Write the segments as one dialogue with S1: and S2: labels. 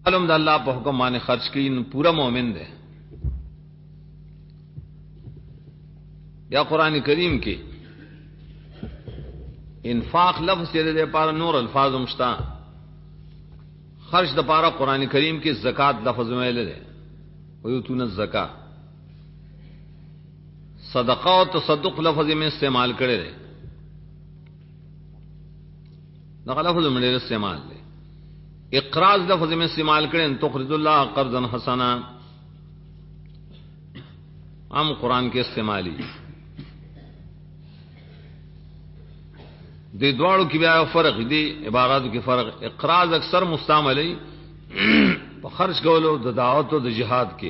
S1: علم د الله په حکم باندې خرج کین پورا مومن دی. یا قرآن کریم کې انفاق لفظ دې د پاره نور الفاظ مشتا، خرج د پاره قرآن کریم کې زکات لفظ ویل دی، ويؤتون الزکات. صدقہ او تصدق لفظ میں استعمال کړي دی، دا لفظ میں استعمال دی. اقراض لفظ میں استعمال کریں ان تقرض اللہ قرضا حسنا، عام قرآن کے استعمالی دی دوارو کی بیا فرق دی عباراتو کی فرق. اقراض اکثر مستعمل ہے خرچ کولو د دعوت و د جہاد کے،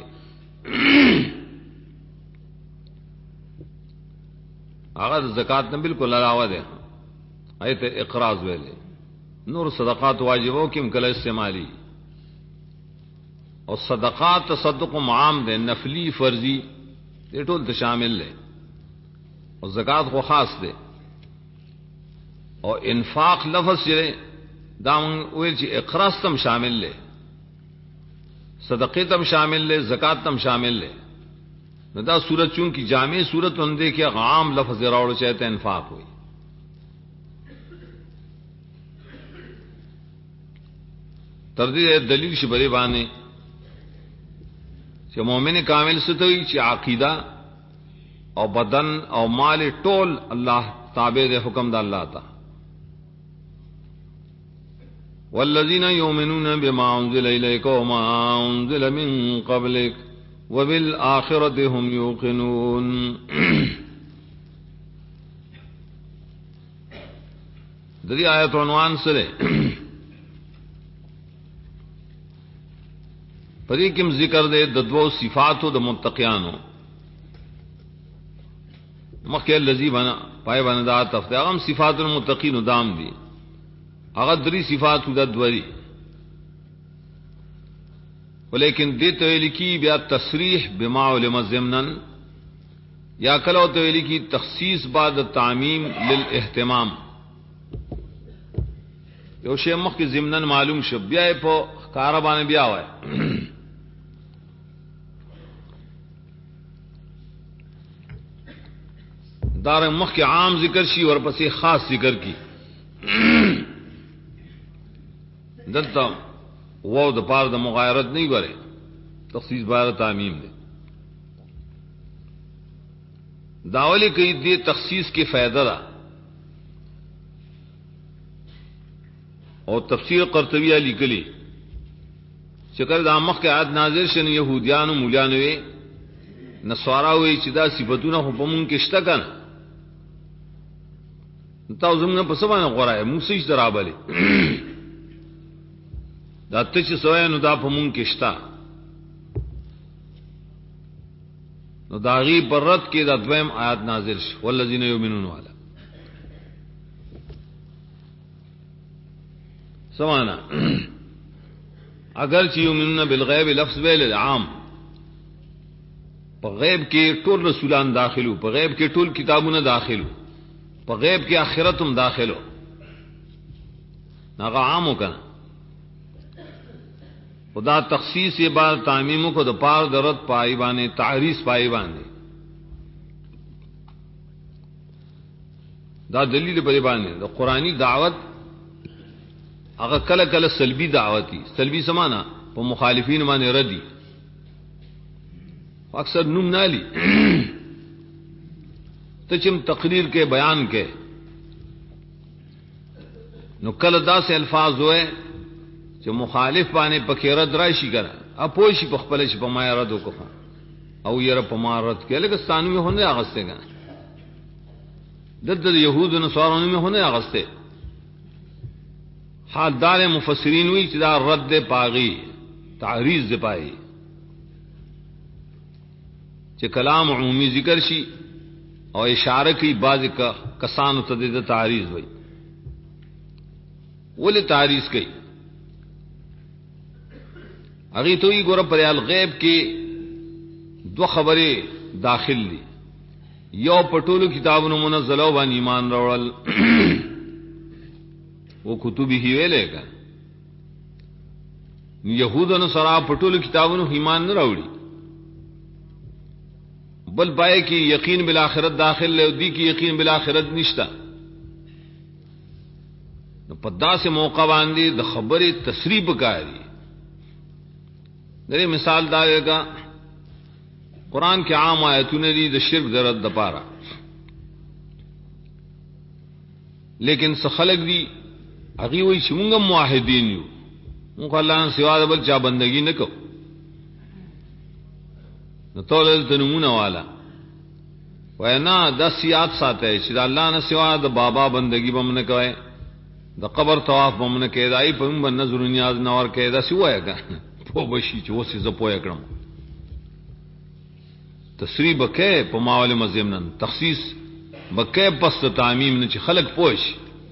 S1: اگر زکات نے بالکل علاوہ دے ایت اقراض ویلے. نور صدقات واجبوں کی مکل استعمالی، اور صدقات تصدق عام دے، نفلی فرضی یہ ٹول تو شامل لے، اور زکات کو خاص دے. اور انفاق لفظ چلے دامن ویل چی اقراض تم شامل لے، صدقے تم شامل لے، زکات تم شامل لے. دا صورت چونکہ جامع صورت اندے کہ عام لفظ راوڑ چاہتے انفاق ہوئی. تردید دلیل شبری بانے کہ مومن کامل ستوئی چی عقیدہ او بدن او مال ٹول اللہ تابع دے حکم دا اللہ تا. والذین یؤمنون بما انزل الیک وما انزل من قبلک وبالآخرۃ هم یوقنون. دری آیت عنوان سرے پدې کوم ذکر دے د دوو صفاتو د متقیانو. مخکې الذی بنا پای باندې دا تفسیر صفات المتقین دام دي، هغه درې صفات د دوی، ولیکن دې ته ویل کی بیا تصریح بما علم ضمنا، یا کله ته ویل کی تخصیص بعد تعمیم للاهتمام. یو شی مخکې ضمنا معلوم شو بیا په کار باندې بیا وای. دار مخ کے عام ذکر شی اور پسے خاص ذکر کی دلتا وہ د پار د مغایرت نہیں کرے، تخصیص بار تعمیم دے داولی کئی دے تخصیص کے فائدہ دا. اور تفسیر قرطبی علی کلی چکر دا مخ کے عاد نازل شن یہودیان و مولیانوے نصارا ہوئی چدا صفتون حکمون کشتا کن تاو زمنا پسوانا قرآن موسیش در آبالی دا تچ سوائے نو دا پمون کشتا نو دا غیب پر رد کے دا دویم آیات نازل شو والذین یؤمنون والا سوانا. اگر چی یؤمنون بالغیب لفظ ویل عام، پا غیب کے ټول رسولان داخلو، پا غیب کے ټول کتابون داخلو، پا غیب کے آخرتم داخلو، ناغا عامو کنا. خدا تخصیص یہ بار تعمیموں کو دا پار درد پائی بانے تعریض پائی بانے دا دلیل پر بانے. دا قرآنی دعوت اگر کل کل سلبی دعوتی، سلبی سمانا پا مخالفین مانے ردی، اکثر نم نالی تچم تقریر کے بیان کے نو کل دا سے الفاظ ہوئے جو مخالف بانے پکے رد رائشی کرا اپوشی پخپلش پمایا ردو کفا او یر پما رد کے لیکن ستانو میں ہونے آغستے گا دد یہود و نصاروں میں ہونے آغستے. حال دار مفسرین ہوئی چدا رد پاغی تعریض دے پائی چہ کلام عمومی ذکر شی اور اشارہ کی بعض کا کسان تدید تعریض ہوئی ولی تعریض کی اگی تو ہی گورا پریال غیب کی دو خبریں داخل لی. یو پٹولو کتاب منزلو بان ایمان روڑل وہ کتبی ہی ویلے گا یهودانو سره پټول کتابونو ایمان نه راوړي بل پای کې یقین بالآخرت داخل له دی کې یقین بالآخرت نشتا نو په داسې موقع باندې د خبرې تصریح وکړي درې مثال دا دیګه قرآن کې عام آیتونه دي د شرک د رد لپاره لیکن څه خلک دي هغه وایي چې موږ موحدین یو موږ الله نه سوا د بل چا بندگی نه کوو نو تولل تنمونه والا وینا د سیات ساته چې د الله نه سوا د بابا بندگی بم نه کوي د قبر طواف بم نه کوي دای په من نظر نیاز نه ور کوي دا سی وایګه په بشي چې وسې ز پوهه کړم تصریح بکې په ماول مزمنن تخصیص بکې پس تعمیم نه چې خلق پوښ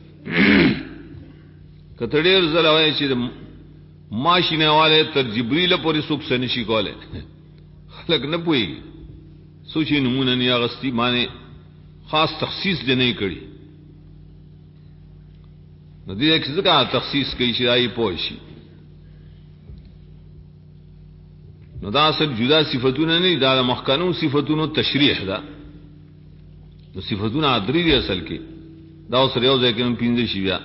S1: کته ډیر زلوي چې ماشینه والے تر جبريل پورې سوک سنشي کوله خلق نه پوي سوچي نمونه نه اغستی معنی خاص تخصیص دې نه کړی نو دې څنګه تخصیص کوي چې دای پوښي نو دا اصل جدا صفاتونه نه دا مخکنو صفاتونو تشریح ده نو صفاتونه ادري دي اصل کې دا اوس یو ځای کې پینځه شي بیا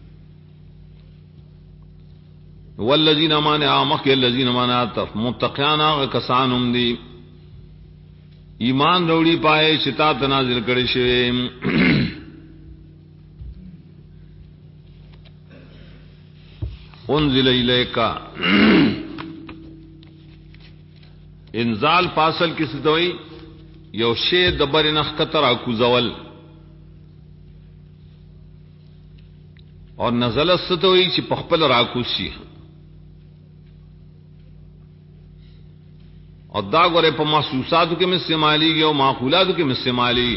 S1: والذین آمنوا مخک الذین آمنوا متقیان کسانم دی ایمان وروړي پائے چې تا تنازل کړي شوی انزل الیک انزال فاصل کی ستوي یو شی دبر نخ کتر اكوزول اور نزل ستوي چې پخپل راکوشي اور دا غره په محسوساتو کې استعمالي او معقولاتو کې استعمالي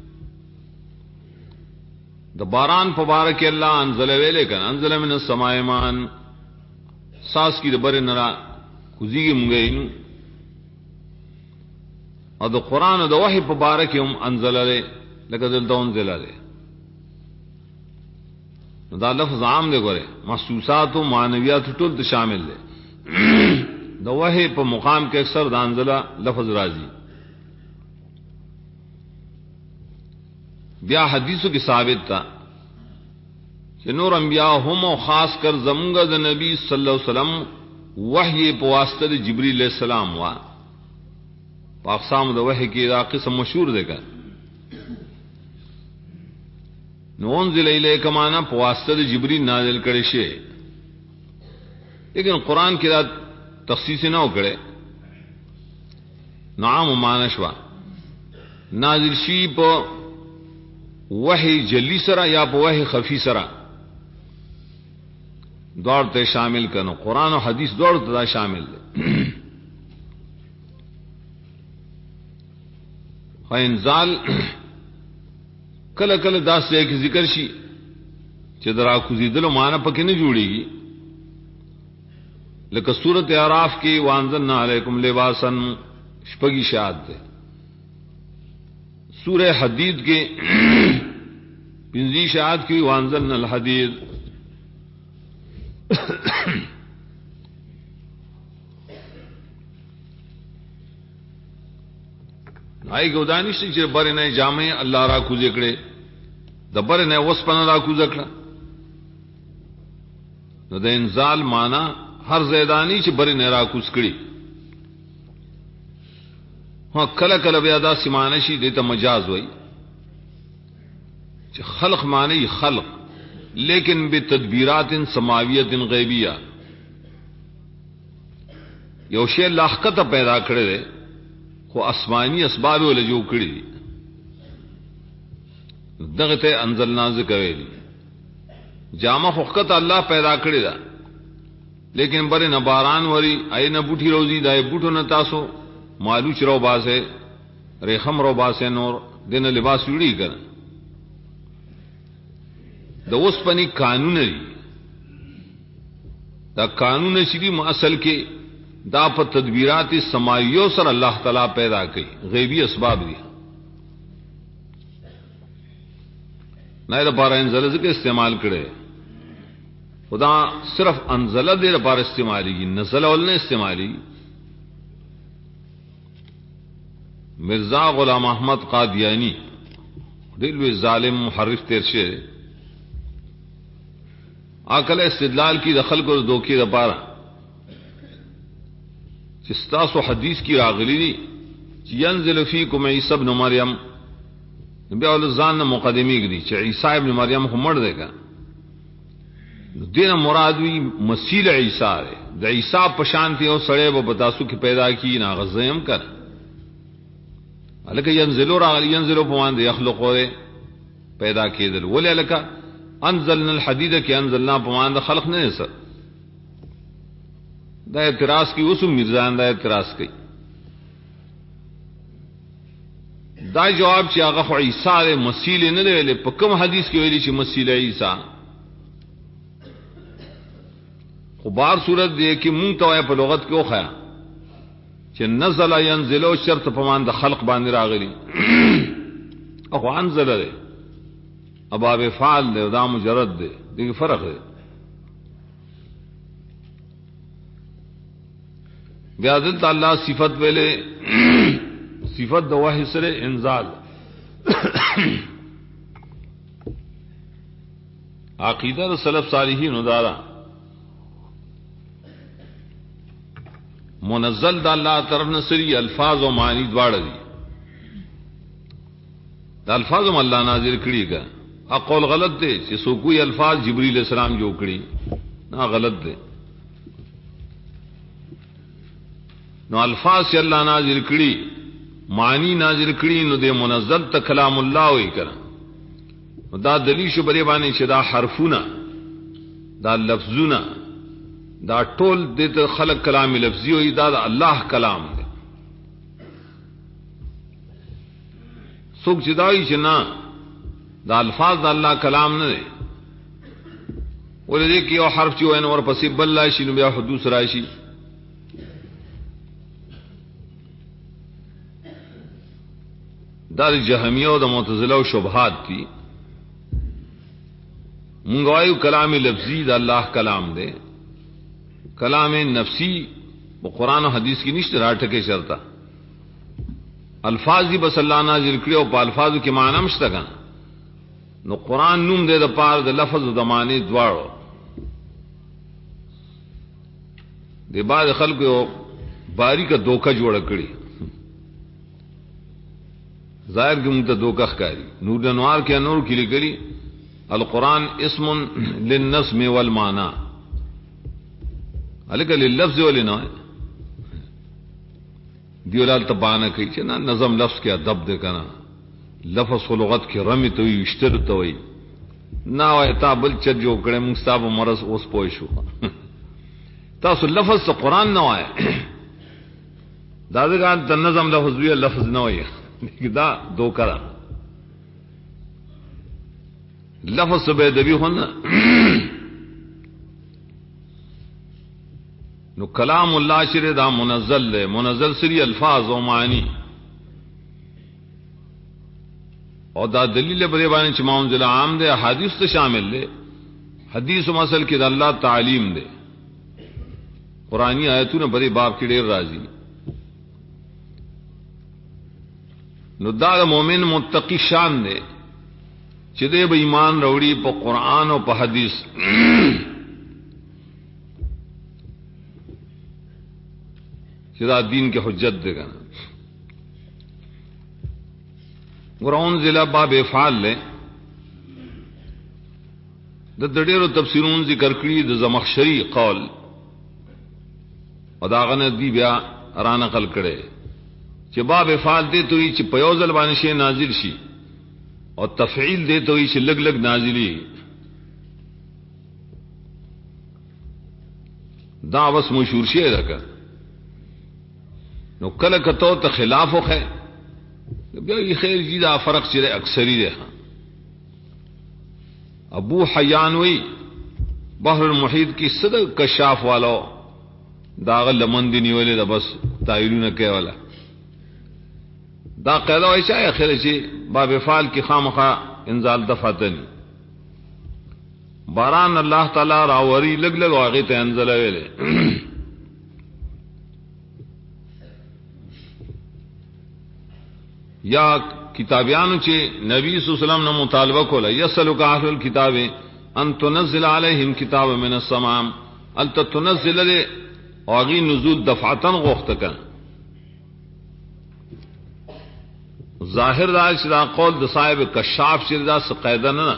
S1: د باران په بارک الله انزل ویلې کنا انزل من السماء مان ساس کی د بر نرا کوزيږي مونږه او د قران او د وحي په بارک هم انزل له لکه دلته انزل له دا لفظ عام دی غره محسوسات او معنویات ټول شامل دي د وحی په مقام کې اکثر د انزله لفظ راځي بیا حدیثو کې ثابت تا چې نور انبیاء هم او خاص کر زمونږ د نبی صلی الله علیه وسلم وحی په واسطه د جبرئیل علیہ السلام وا په اقسام د وحی کې دا قسم مشهور دی کا نو انزل الیک معنا په واسطه د جبرئیل نازل کړي شي لیکن قران کې دا تخصیص نه وکړي نعم مانشوا نازل شي په وحی جلی سره یا په وحی خفی سره دوړ ته شامل کنو قران او حدیث دوړ ته شامل دي خو انزال کله کله داسې کې ذکر شي چې درا کوزیدلو معنی پکې نه جوړيږي لکه سورۃ اعراف کې وانزلنا علیکم لباسا شپږی شاد ده سورہ حدید کې پنځی شاد کې وانزلنا الحدید نای ګودانش چې بر نه جامع الله را کوزې کړي د بر نه وسپنه را کوزې کړه نو د انزال معنا هر زیدانی چې بر نه را کوز کړي ها کله کله بیا دا سیمانه شي د ته مجاز وای چې خلق معنی خلق لیکن بتدبیرات سماویت غیبیہ یو شی لاحقت پیدا کړي خو آسمانی اسباب ول جو کړي دغه ته انزلنا ذکر ویلي جامه حقیقت الله پیدا کړی دا لیکن بر نه باران وری اي نه بوټي روزي دای بوټو نه تاسو مالو چرو باسه ریخم رو باسه نور دنه لباس وړي کړه د اوس پني قانون لري دا قانون شری اصل کې دا په تدبیرات سماویو سره الله تعالی پیدا کړي غیبی اسباب دي نه دا باران زله ځکه استعمال کړي خدا صرف انزله دې لپاره استعمالي نزل ول نه استعمالي. مرزا غلام احمد قادیانی دلوی ظالم محرف تیر شه عقل استدلال کی دخل کو دوکي لپاره چې تاسو حدیث کی راغلی دي چې ينزل فيكم عيسى ابن مريم بیا ول ځان مقدمي کړي چې عيسى ابن مريم هم مړ دی کا دین مراد وی مسیل عیسی د عیسی په شان ته او سړی به بتاسو کې پیدا کی نا غزیم کړ الکه ينزلوا راغلی ينزلوا په وان دي يخلقوا پیدا کېدل ولې الکه انزلنا الحديد کې انزلنا په وان د خلق نه نس دا اعتراض کی اوس مرزان دا اعتراض کوي دا جواب چې هغه عیسی مسیل نه دی ویلې په کوم حدیث کې ویلي چې مسیل عیسی خو بار صورت دی کې مونږ ته په لغت کې وخیا چې نزل ينزلو شرط په مان د خلق باندې راغلی او انزل دی اباب فعل دی دا مجرد دی دغه فرق دی. بیا دلته الله صفت ویلې صفت د وحی سره انزال عقیده سلف صالحین ودارا منزل د الله طرف نصری الفاظ او معنی دواړه دي. د الفاظ هم الله نازل کړي کا اقول غلط دي چې سو کوئی الفاظ جبرئیل السلام جو کړي نه غلط دي. نو الفاظ چې الله نازل کړي معنی نازل کړي نو د منزل ته کلام الله وی کړه دا دلیل شو بری باندې چې دا حرفونه دا لفظونه دا ټول د خلق کلام لفظي او دا الله کلام دی. څوک چې دایي چې نه دا الفاظ د الله کلام نه دی ولې کې یو حرف چې وین ور پسې بل راشي نو بیا حدوث راشي. دا د جهمیه او د معتزله او شبهات دي. مونږ وایو کلام لفظي د الله کلام دی کلام نفسی وہ قرآن و حدیث کی نشت راٹھکے چلتا الفاظ ہی بس اللہ نازل کرے او پا الفاظو کی معنی مشتا کنا نو قرآن نوم دے دا پار دا لفظ دا معنی دوارو دے بعد خلق باری کا دوکہ جوڑا کری ظاہر کی منتا دوکہ خکاری نور انوار کے انور کی لکلی القرآن اسم للنظم والمعنی الکه للفظ ولنا دیولال تبانه کوي چې نظم لفظ کې ادب ده کنه لفظ خو لغت کې رمي ته وي اشتر ته وي نا وای تا بل چ جو کړه موږ صاحب مرز اوس پوي شو تاسو لفظ ته قران نه وای دا ځکه د نظم لفظ وی لفظ نه وای دا دوکرا لفظ به دبي هونه نو کلام الله شری دا منزل لے منزل سری الفاظ و معنی اور دا دلیل بری بانی چھ منزل عام دے حدیث تو شامل لے حدیث و مسل کی دا اللہ تعلیم دے قرآنی آیتوں بری باب کی ډیر راضی نو دا مومن متقی شان دے چھ دے با ایمان روڑی پا قرآن و پا حدیث دا دین کے حجت دے گا قرآن ضلع باب افعال لے دا دڑیر و تفسیرون ذکر کری دا زمخشری قول اور دا غنہ دی بیا رانا قل کرے چھ باب افعال دے تو ہی چھ پیوزل بانشی نازل شی اور تفعیل دے تو ہی چھ لگ لگ نازلی دا بس مشہور شی رکھا نو کله کتو ته خلاف وخه بیا یې خیر جی دا فرق چې اکثری ده. ابو حیان وی بحر المحیط کی صدق کشاف والو دا لمن دی نیولې دا بس تایلونه کوي والا دا قاعده وای چې اخر چې باب فعال کی خامخه انزال دفاتن باران الله تعالی راوري لګ لګ واغې ته انزل ویلې یا کتابیانو چې نبی صلی الله علیه وسلم نه مطالبه کوله یسلک اهل الكتاب ان تنزل عليهم كتابا من السماء انت تنزل له واغي نزول دفعتن غوښتک ظاهر دا چې دا قول د صاحب کشاف چې دا څه قاعده نه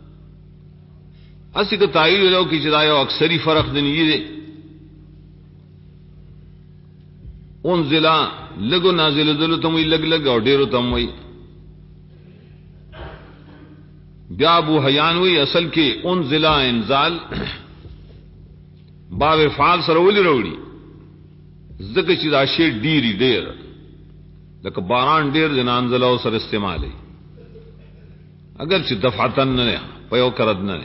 S1: اسی که تایید له کې چې دا یو اکثری فرق دی نه انزل لګو نازل دلو ته وی لګ لګ او ډیرو ته وی بیا ابو حیان وی اصل کې انزل انزال باب فعال سره ولې وروړي زکه چې دا شی ډیری ډیر لکه باران ډیر د انزل او سره استعمالي اگر چې دفعتن نه په یو کرد نه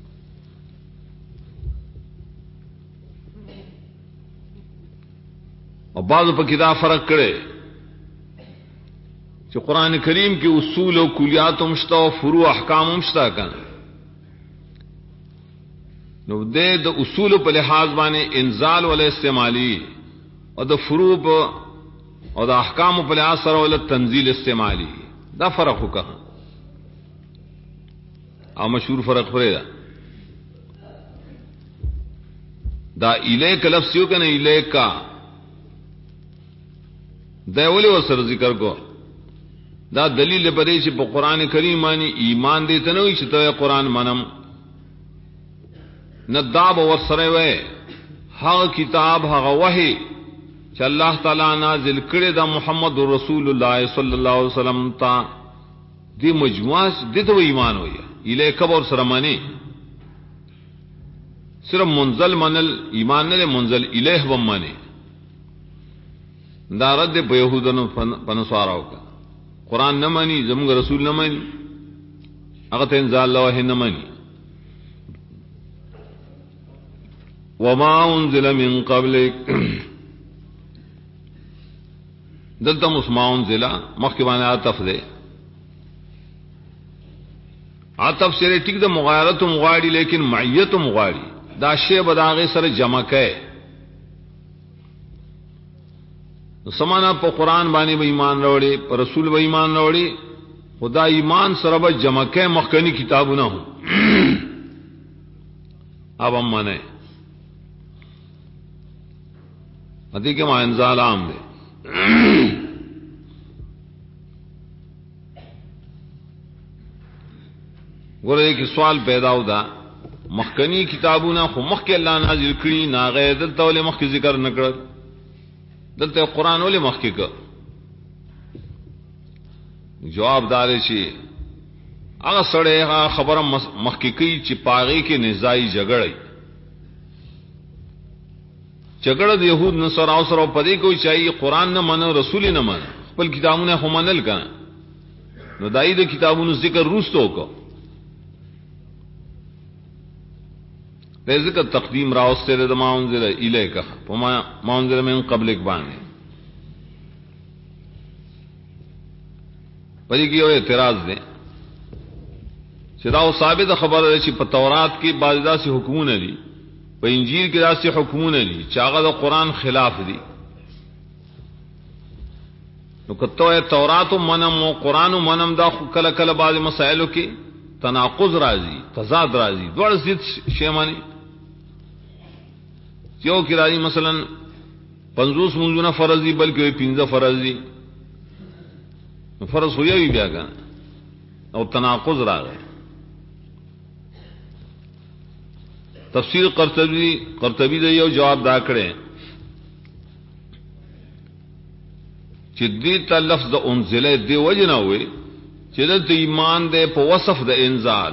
S1: او بعضو په کدا فرق کړي چې قران کریم کې اصول او کلیات هم شته او فروع احکام هم شته کنه نو د اصول په لحاظ باندې انزال ول استعمالي او د فروع او د احکام په لحاظ سره ول تنزيل استعمالي دا فرق وکړه او مشهور فرق پرې دا الیک لفظ یو کنه الیکا دا ولې وسره ذکر کو دا دلیل پرې چې په قران کریم باندې ایمان دې ته نه وي چې ته قران منم نداب ور سره وې هغه کتاب هغه وحي چې الله تعالی نازل کړی دا محمد رسول الله صلی الله علیه وسلم ته دې مجموعه دې ته ایمان وي الیک ور سره معنی صرف منزل منل ایمان نه منزل الیه و معنی دا رد په يهودانو پنسواراو کا قران نه مانی زموږ رسول نه مانی هغه ته انزال الله نه مانی وما انزل من قبلك دلته مسمعون ذلا مخکې باندې عطف ده عطف سره ټیک د مغایرت مغاړي لیکن معیت مغاړي دا شی بداغه سره جمع کړي سمانا په قران باندې به ایمان راوړي پر رسول به ایمان راوړي خدا ایمان سره به جمع کې مخکنی کتابونه هو اب هم معنی ادي کې ما انزال عام دي ګوره کې سوال پیدا ودا مخکنی کتابونه خو مخکې الله نازل کړي ناغه دلته ولې مخکې ذکر نکړل دلته قران ولې مخکې کا جواب دار شي هغه سره خبره مخکې کوي چې پاغي کې نزاعي جګړه د يهود نصارا او سره پدې کوي چې قران نه منو رسول نه منو خپل کتابونه هم منل کا نو دای د کتابونو ذکر روستو کو د ذکر تقدیم راوسته د ماونزل الیکا پما ماونزل من قبلک باندې پدې کې یو اعتراض دی چې دا ثابت خبره ده چې په تورات کې بعض داسې حکمونه دي په انجیل کې داسې حکمونه دي چې هغه د قران خلاف دي نو کته تورات منم او قران منم دا کله کله بعض مسائلو کې تناقض راځي تضاد راځي دوړ ضد شی معنی یو کې راځي مثلا 50 منځونه فرض دي بلکې 15 فرض دي فرض خو یې بیا کا او تناقض راغی تفسیر قرطبی دې یو جواب دا کړي چې دې ته لفظ د انزله دی وجنه وي چې د ایمان دې په وصف د انزال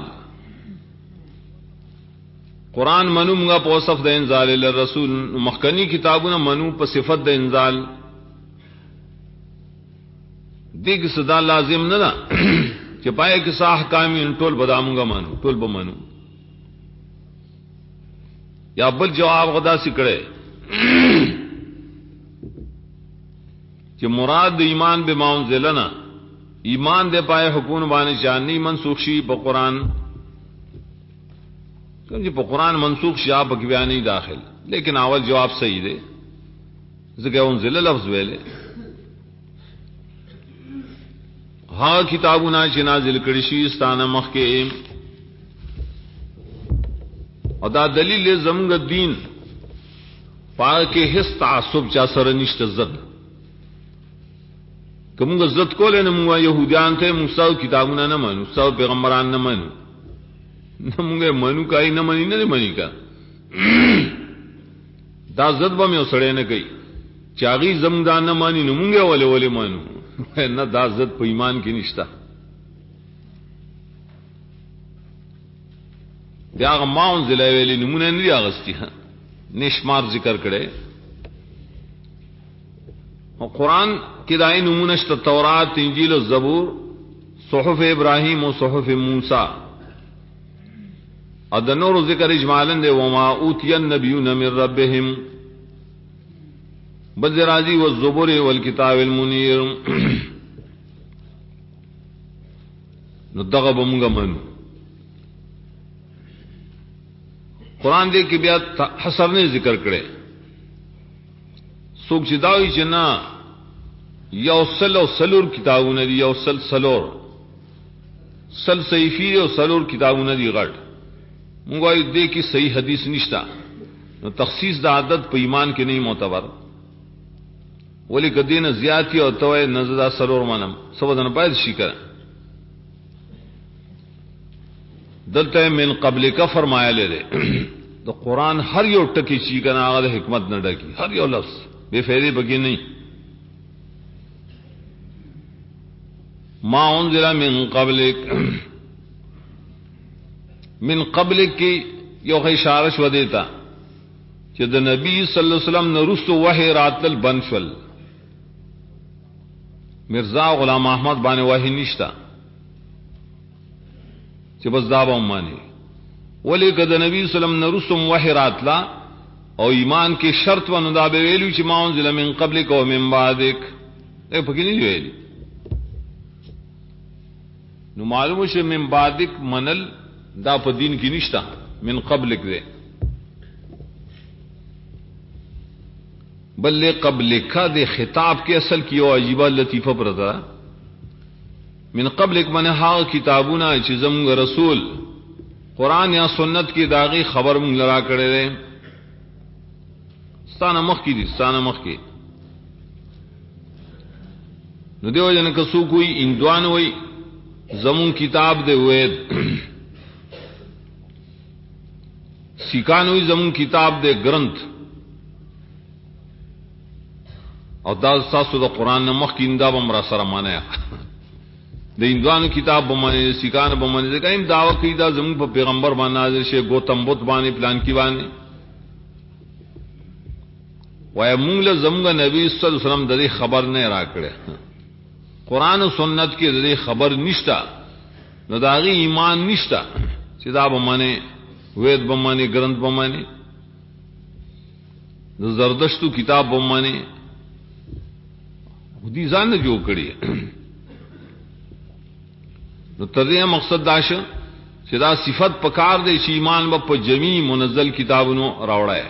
S1: قران منو موږ په وصف د انزال للرسول مخکنی کتابونه منو په صفت د انزال دغه صدا لازم نه ده چې پای کې صح احکام ټول بدامږه منو ټول به منو یا بل جواب غدا سکړي چې مراد د ایمان به ماونزلنا ایمان دے پائے حکم باندې جانی منسوخ شي په قران क्योंकि कुरान मनसूख शिया पक बयान नहीं दाखिल, लेकिन अवल जवाब सही दे जिक्र उनजिल लफ्ज वेले हा किताबुना च नाजिल कड़ी शी स्थान मख के और दा दलील जमग दीन पाक के हिस तासुब चा सर निश्त जद कमुंग जद को ले नमुआ यहूदियान थे मुसाव किताबुना न मनु मुसाव पैगंबरान न मनु नमुंगे मनु का ही न मनी न मनी का दा जद बम सड़े न कई चागी जमदान न मानी नमुंगे वाले वाले मानू न दा जद पे ईमान की निश्ता त्याग माउन जिला वेली नमूने नहीं आगस्ती है निष्मार जिक्र करे और कुरान की दाई नमूनश्त तौरात इंजील और जबूर सुहफ इब्राहिम और सुहफ मूसा अदनोर जिक्र इजमालन दे वमा उतियन नबियुन मिर रब्बिहिम बजराजी व ज़ुबुर वल किताबिल मुनीर नुदग़ बमुंगा मनु कुरान दे की बिया हसर ने जिक्र करे सुख चिदावी चना यौसल और सलूर किताबों ने दी यौसल सलोर सल सईफी और सलूर किताबों ने दी गढ़ मुंगाई दे की सही हदीस निश्ता न तखसीस दा आदत पे ईमान के नहीं मोतबर वली कदीन ज्यादती और तोय नजदा सलोर मनम सबदन पैद शिकर दलते मिन कबल का फरमाया ले रे तो कुरान हर यो टकी चीकन आगद हिकमत न डकी हर यो लफ्ज बेफेरे बगी नहीं मा उनजिला मिन कबल की यो इशारश व देता कि द नबी सल्लल्लाहु अलैहि वसल्लम न रुस्तु वही रातल बनशल मिर्जा गुलाम अहमद बाने वही निश्ता कि बस दावा माने वली कद नबी सल्लम न रुस्तुम वही रातला और ईमान की शर्त व नुदाबे वेलू ची मा उनजिला मिन कबल को मिन बादिक ए फकी नहीं वेली नु मालूम है मिन बादिक मनल दा प दीन की निश्ता मिन कबल दे बल्ले कबल का दे खिताब के असल की अजीबा लतीफा पर था मिन कबल मन हा किताबुना चिजम रसूल कुरान या सुन्नत की दागी खबर मुंग लड़ा करे रहे स्थान मख की दी स्थान मख की नुदेव जन कसू कोई इंदवान हुई जमुन किताब दे वेद सिकान हुई जमुन किताब दे ग्रंथ और दाल सासु द कुरान न मख की इंदा बमरा सरा माने द इंदवान किताब बमाने सिकान बमाने से कहीं दावा की दा जमुन पर पैगंबर बाना जैसे गौतम बुद्ध बाने प्लान की बाने वह मुंगल जमुंगा नबी सल्लल्लाहु अलैहि वसल्लम दरी खबर ने राकड़े कुरान और सुन्नत की दरी खबर निष्ठा नदागी ईमान निष्ठा सीधा बमाने वेद बमाने ग्रंथ बमाने जरदश्तु किताब बमाने खुदी जान जो कड़ी तो तदे मकसद दाश सीधा सिफत पकार दे ईमान ब जमी मुनजल किताबनो रावड़ा है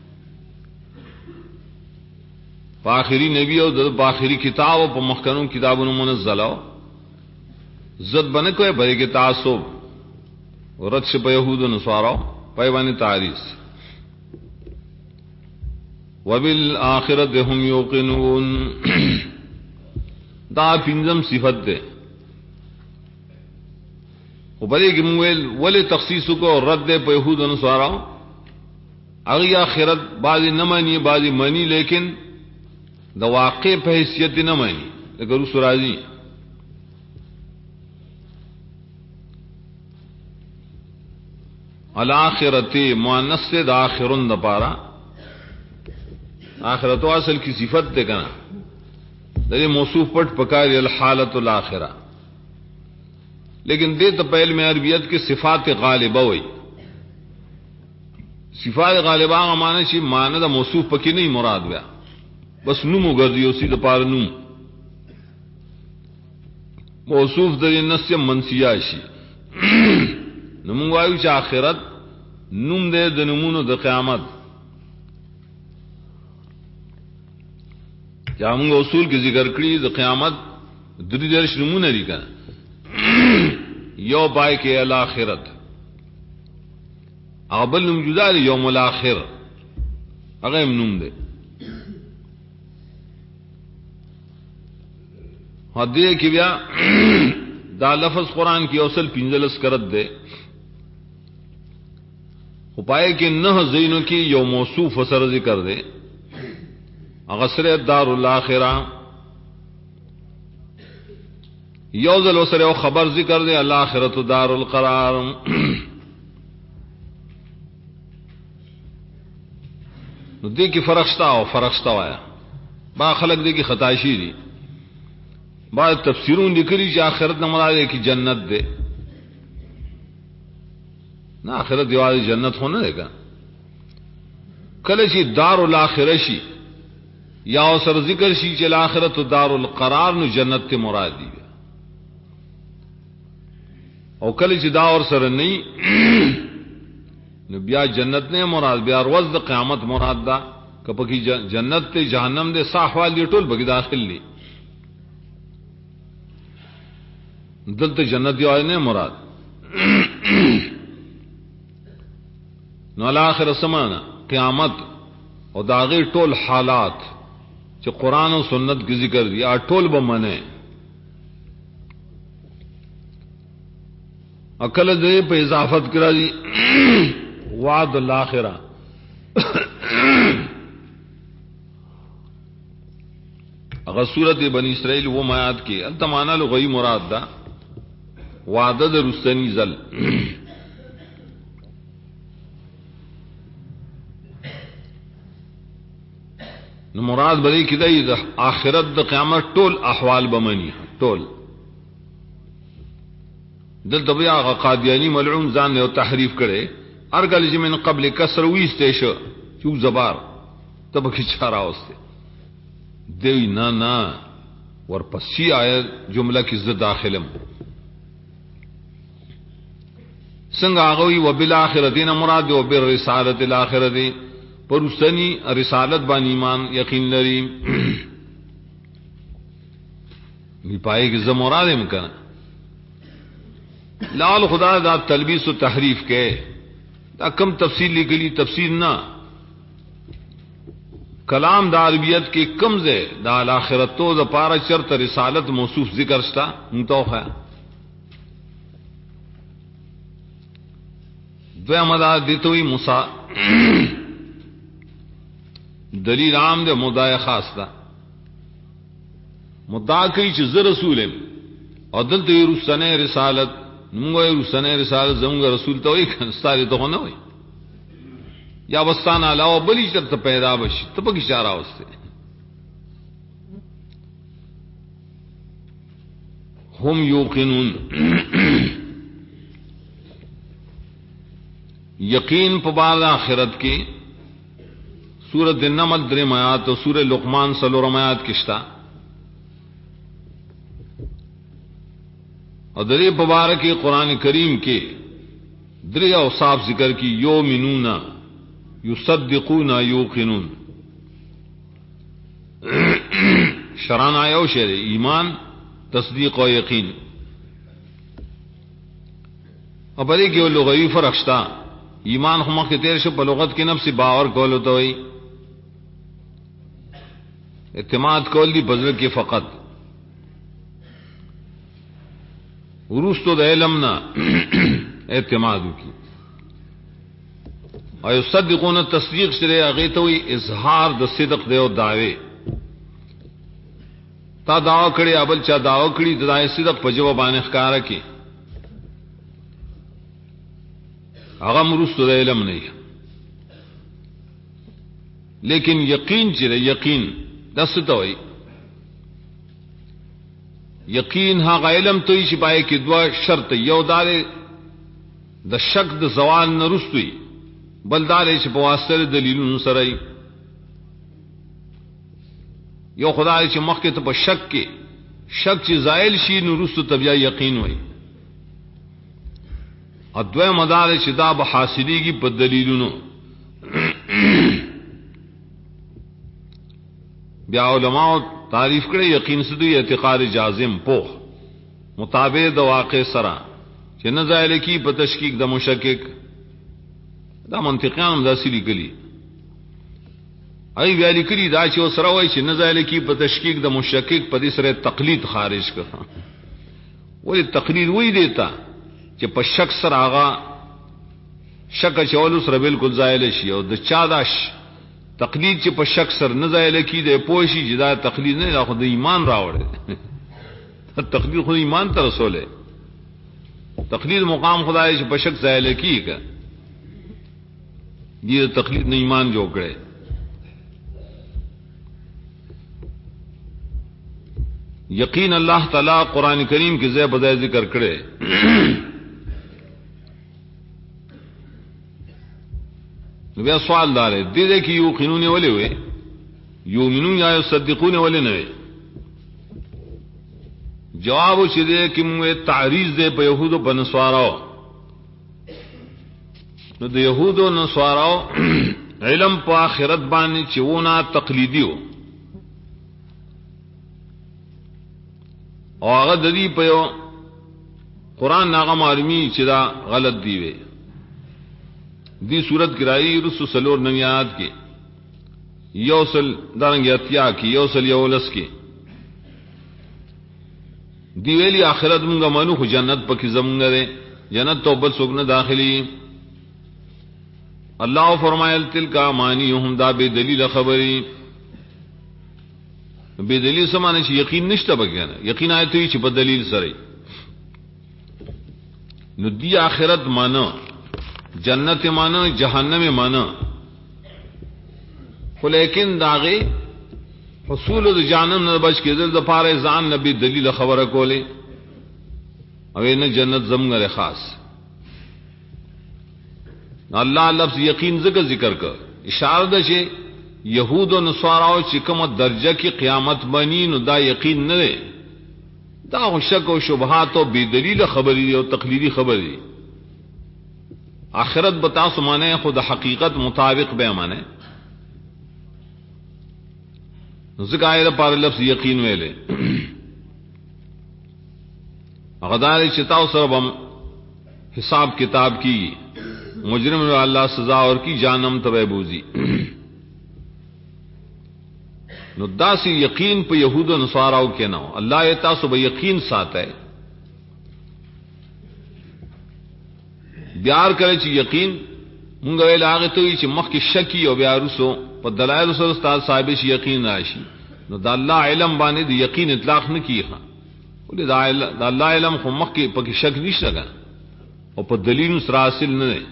S1: आखिरी नबी और बाखिरी किताब और मखकनों किताबों मुनज़्ज़ला जद बन को भरे के तासुब रक्ष यहूद नस्वारा पैवान तारीस वबिल आखिरत हम युकिनून दा पिंजम सिफत दे भले कि मुएल वले तखसीस को रद्द यहूद नस्वारा अगी आखिरत बाजी न मानी बाजी मनी लेकिन द वाक़े पे हैसियत न मानी लेकिन उस राजी अल आखिरते मुअन्नस से दाखिरुन द पारा आखिरत असल की सिफत दे कना दे मौसूफ पट पकार अल हालतुल आखिरा लेकिन दे तो पहल में अरबियत के सिफात गालिबा हुई सिफात गालिबा का माने ची माने दा मौसूफ पकी नहीं मुराद बया बस नुमो गर्दी उसी दपार नुम मौसूफ दरी नस्य मनसियाशी नमुंगायु च आखिरत نوم دے د نمونو د قیامت یا موږ اصول کې ذکر کړی د قیامت درې درش نمونه دي کنه یو پای کې الاخرت اول نوم جدا دی یوم الاخر هغه نوم دی هدیه کې بیا دا لفظ قران کې اوصل 15 کرت دی خو پای کې نه زینو کې یو موصوف سره ذکر دی هغه سره دار الاخره یوزل سره خبر ذکر دی الاخرت دار القرار نو دې کې فرق شتا وایا با خلق دې کې خطا شي دي با تفسیرون لیکلي چې آخرت نه مراد کې جنت ده نه آخرت دیواله جنت خو نه ده کله چې دار الاخره شي یا سر ذکر شي چې الاخرت دار القرار نو جنت ته مراد دي او کله چې دا اور سره نه نو بیا جنت نه مراد بیا ورځ د قیامت مراد ده کپه کې جنت ته جهنم دې صاحوال دي ټول بګی داخل دي دلته جنت دی نه مراد نو الاخر سمانا قیامت او داغه ټول حالات چې قران او سنت کې ذکر دي ټول به منه عقل دې په اضافت کړی دي وعد الاخره اگر سورت بنی اسرائیل وہ میات کی التمانا لغوی مراد دا وعدہ د رستنی زل نو مراد بری کی دی د آخرت د قیامت ټول احوال بمنی ټول دل طبيعه قادیانی ملعون ځان له تحریف کړي ارګل چې من قبل کسر ویسته شو چوب زبار تب کی چارا اوسته دی نه ورپسې آیت جمله کې زده داخلم څنګه هغه وی وبالاخرتین مراد او بالرسالت الاخرتی پرستنی رسالت باندې ایمان یقین لري می پای کې زمو مراد هم کنه لال خدا دا تلبیس و تحریف کے دا کم تفصیل لکلی تفصیل نہ کلام دا عربیت کے کم زے دا الاخرت تو دا پارا شرط رسالت موصوف ذکر شتا متوخا دو مدار دیتوی مسا دلیل عام دے مدعا خاص دا مدعا کئی چیز رسولم اور دلتوی رسنے رسالت نمغه رسنه رسالت زمغه رسول ته وي کنستاري ته نه وي یا وستان علاوه بلی شرط پیدا بشي ته په اشاره واسطه هم یوقنون یقین په بار اخرت کې سورۃ النمل درې آیات او سورۃ لقمان سلورم آیات کې شتا اور درې مبارک قرآن کریم کے درې اوصاف ذکر کی یؤمنون یصدقون یوقنون شران آیو شر ایمان تصدیق و یقین اور بڑے کے لغوی فرق شتا ایمان هم کے تیر شو په لغت کې نفس باور کول ہوتا ہوئی اعتماد کول دی بزرگ کے فقط ورستو د علم نه اعتماد کی او یصدقون تصدیق سره هغه ته وی اظهار د صدق دی او دعوی تا دعوا کړي ابل چا دعوا کړي د دای صدق په جواب باندې ښکارا کی هغه ورستو د علم نه لیکن یقین چې یقین د څه وی یقین هغه علم ته شي پای کې دوا شرط یو دار د شک د زوال نه رستوي بل دار چې په واسطه دلیلونو سره یو خدای چې مخکې ته په شک کې شک چې زائل شي نو رستو تبیا یقین وي ادوی مدار شتاب حاصلی کی په دلیلونو بیا علماء تعریف کړي یقین سدی اعتقاد جازم پوخ مطابق د واقع سره چې نه ځای کی په تشکیک د مشکک دا منطقيان داسې لیکلي ای ویلي کړي دا چې سره وای چې نه ځای کی په تشکیک د مشکک په دې سره تقلید خارج کړه ولی تقلید وای دیتا چې په شک سره هغه شک چول سره بالکل زایل شي او د چا داش تقلید چې په شک سره نه زایل کی د پوښي چې دا تقلید نه خو د ایمان راوړي تقلید خو ایمان ته رسوله تقلید مقام خدای چې په شک زایل کی کا دې تقلید نه ایمان جوړ کړي یقین اللہ تعالی قرآن کریم کے ذی بذی ذکر کرے بیا سوال دار ہے دے کہ یوقنون ولے ہوئے یؤمنون یا یصدقون ولے نہ جواب چې دے کہ مو تعریض دے په یہود او نصاراو نو د یہود او نصاراو علم په آخرت باندې چې ونه تقلیدی وو او هغه د دې په قرآن ناغه معلومی چې دا غلط دی وي دی صورت گرائی رسو سلور نویات کے یوسل دارنگ اتیا کی یوسل یولس کے دی ویلی آخرت منگا منو خو جنت پکی زمونگا دے جنت تو بل سکن داخلی اللہ فرمائل تلکا مانیهم دا بے دلیل خبری بے دلیل سمانے چی یقین نشتا بگینا یقین آئے توی چی پا دلیل سرائی نو دی آخرت مانا جنت مانا جہنم مانا خو لیکن داغے حصول د جانم نه بچ کېدل د پاره ځان نبی دلیل خبره کوله او نه جنت زمغه خاص الله لفظ یقین ذکر کر اشاره ده چې يهود او نصاراو چې کومه درجه کې قیامت بنی نو دا یقین نه ده دا شک او شبهات او بی دلیل خبري او تقلیدی خبري آخرت بتا سمانے خود حقیقت مطابق بے مانے ذکر پر لفظ یقین ویلے غدار چتاو سربم حساب کتاب کی مجرم اللہ سزا اور کی جانم تبے بوزی نو داسی یقین پہ یہود و نصاراو کے نو اللہ تاسو بے یقین ساتھ ہے بیار کرے چی یقین مونږ ویل هغه ته چې مخکې شکی او بیا رسو په دلایل سره استاد صاحب شي یقین راشي نو د الله علم باندې د یقین اطلاق نه کیږي ولې د الله علم خو مخکې پکې شک نشته او په دلیل سره حاصل نه دی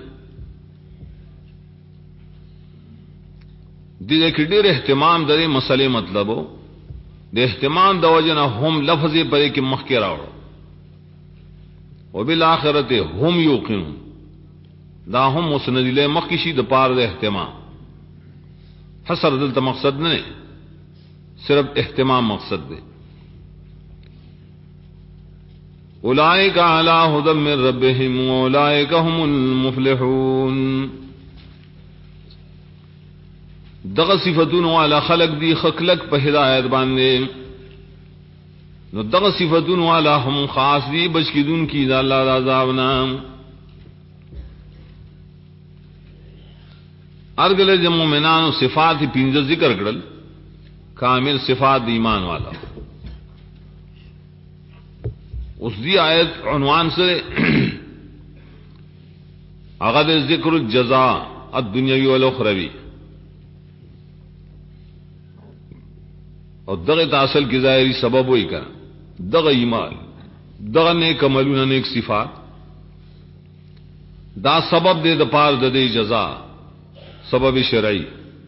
S1: د دې ډېر اهتمام د دې مسلې مطلب د اهتمام د وجنه هم لفظ پرې کې مخکې راوړو وبالآخرته هم یوقنون دا هم مسند له مخکشي د پاره د اهتمام حسر دلته مقصد نه صرف اهتمام مقصد دی اولئک علی هدى من ربهم واولئک هم المفلحون دغه صفاتونه علی خلق دی خلق په هدایت باندې نو دغه صفاتونه علی هم خاص دی بچکیدون کی د الله د عذاب نام ارگل جو مومنان صفات پینځه ذکر کړل کامل صفات ایمان والا اس دی آیت عنوان سے اغد ذکر الجزاء الدنیوی والاخروی اور دغه تاصل کی ظاہری سبب ہوئی کر دغه ایمان دغه نیک عملونه نیک صفات دا سبب دے د پار د دې جزاء سبب شرعی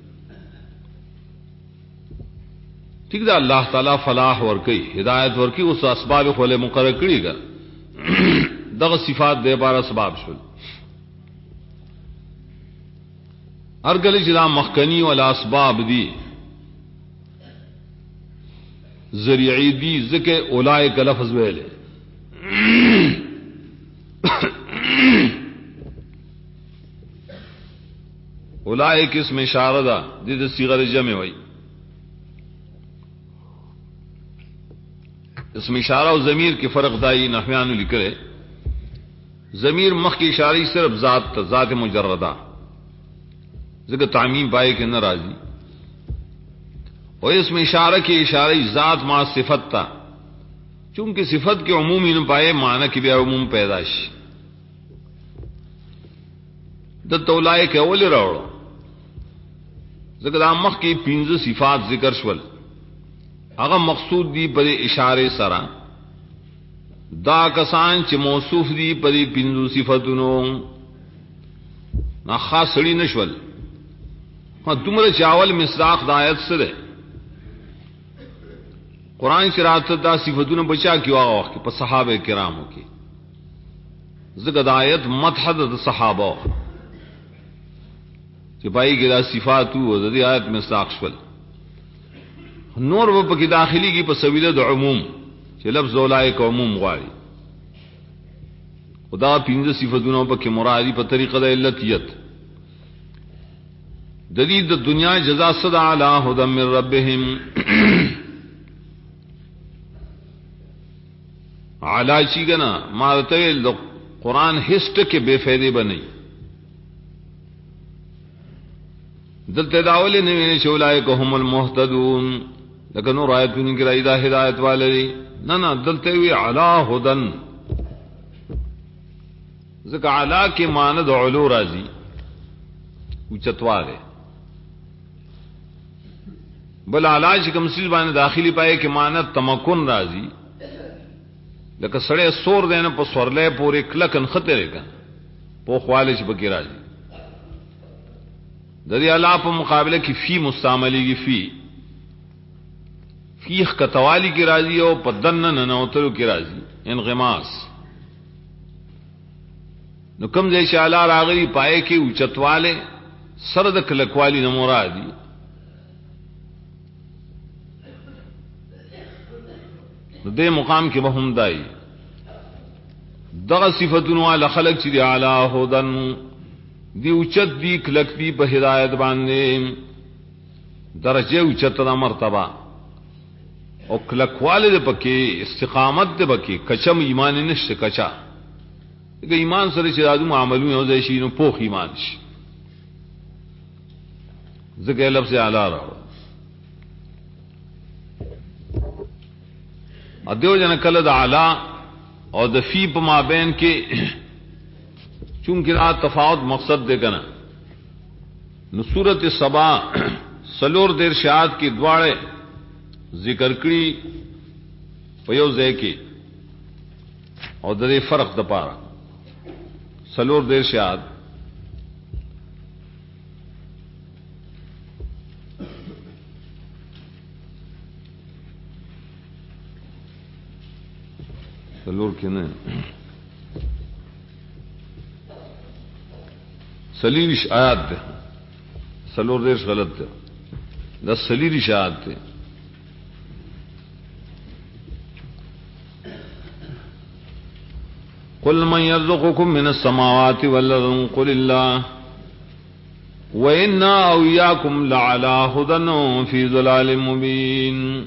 S1: ٹھیک دا اللہ تعالی فلاح ورکی ہدایت ورکی اس اسباب خول مقرر کری گا دغ صفات دے بار اسباب شل ارگل جدا مخکنی والا اسباب دی ذریعی دی ذکر اولائک لفظ ویلے اولئک اسم اشاره ده د صيغه جمع وای. اسم اشاره او ضمیر کې فرق دای نحویانو لیکره. ضمیر مخ کی اشاری صرف ذات مجرده ذکر تعمیم پائے کہ ناراضی اور اس میں اشارہ کی اشارہ ذات ما صفت تھا چونکہ صفت کے عمومی نہ پائے معنی کی بھی عموم پیدائش دتولائے کے اول راوڑو ذکر مخ کی پنځه صفات ذکر شول هغه مقصود دی پر اشارے سرا دا کسان چې موصوف دي پر پنځو صفاتونو نه خاص لري نشول. ها تمره چاول مصداق د آیت سره قرآن شرات دا صفاتونه بچا کیو هغه وخت په صحابه کرامو کې ذکر د آیت مدح د صحابه چې پای کې دا صفات او د دې آیت مصداق شول. نور و په کې داخلي کې په سویله د عموم چې لفظ اولائک عموم غواړي خدا پنځه صفاتونه په کې مرادي په طریقه د علتیت د دې د دنیا جزاء صدا علی هدى من ربهم علا چی گنا مارته د قران هست کې بے فائدې بنئ دلته داول نه ویني چې اولائک هم المهتدون لکه نور آیتونه کې راځي دا هدایت والي نه دلته وی علا هدن ځکه علا کې معنی د علو راځي اوچتواله بل علا چې کوم څه باندې داخلي پائے کې معنی تمکن راځي لکه سړی سور دینه په سورلې پورې کلکن خطرې کا په خواله چې بګی راځي د دې علا په مقابله کې فی مستعملي فی کتوالی کی راضی او پدن ننوتلو کی راضی انغماس نو کم دے شالا راغلی پائے کی اوچتوالے سرد کلکوالی نہ مرادی نو دے مقام کے بہم دائی دغ صفتن والا خلق چی دی علا ہودن دی اوچت دی کلک دی پہ ہدایت باندے درجے اوچت دا مرتبہ او کلکواله د پکې استقامت د پکې کچم ایمان نشته کچا دغه ایمان سره چې دادو معاملونه او ځای شي نو پوخ ایمان شي ذکر لفظ اعلی راو ا دیو جن کله د اعلی او د فی په مابین کې چونکه را تفاوت مقصد دی کنه نو سورۃ سبا سلور دیر شاد کی دواړه ذکر کړي په یو ځای کې او د دې فرق د پاره سلور دیر شاد سلور کې نه سلیریش آیات ده سلور دیرش غلط ده دا سلیریش آیات ده قل من يرزقكم من السماوات والارض قل الله وإنا أو إياكم لعلى هدى في ضلال مبين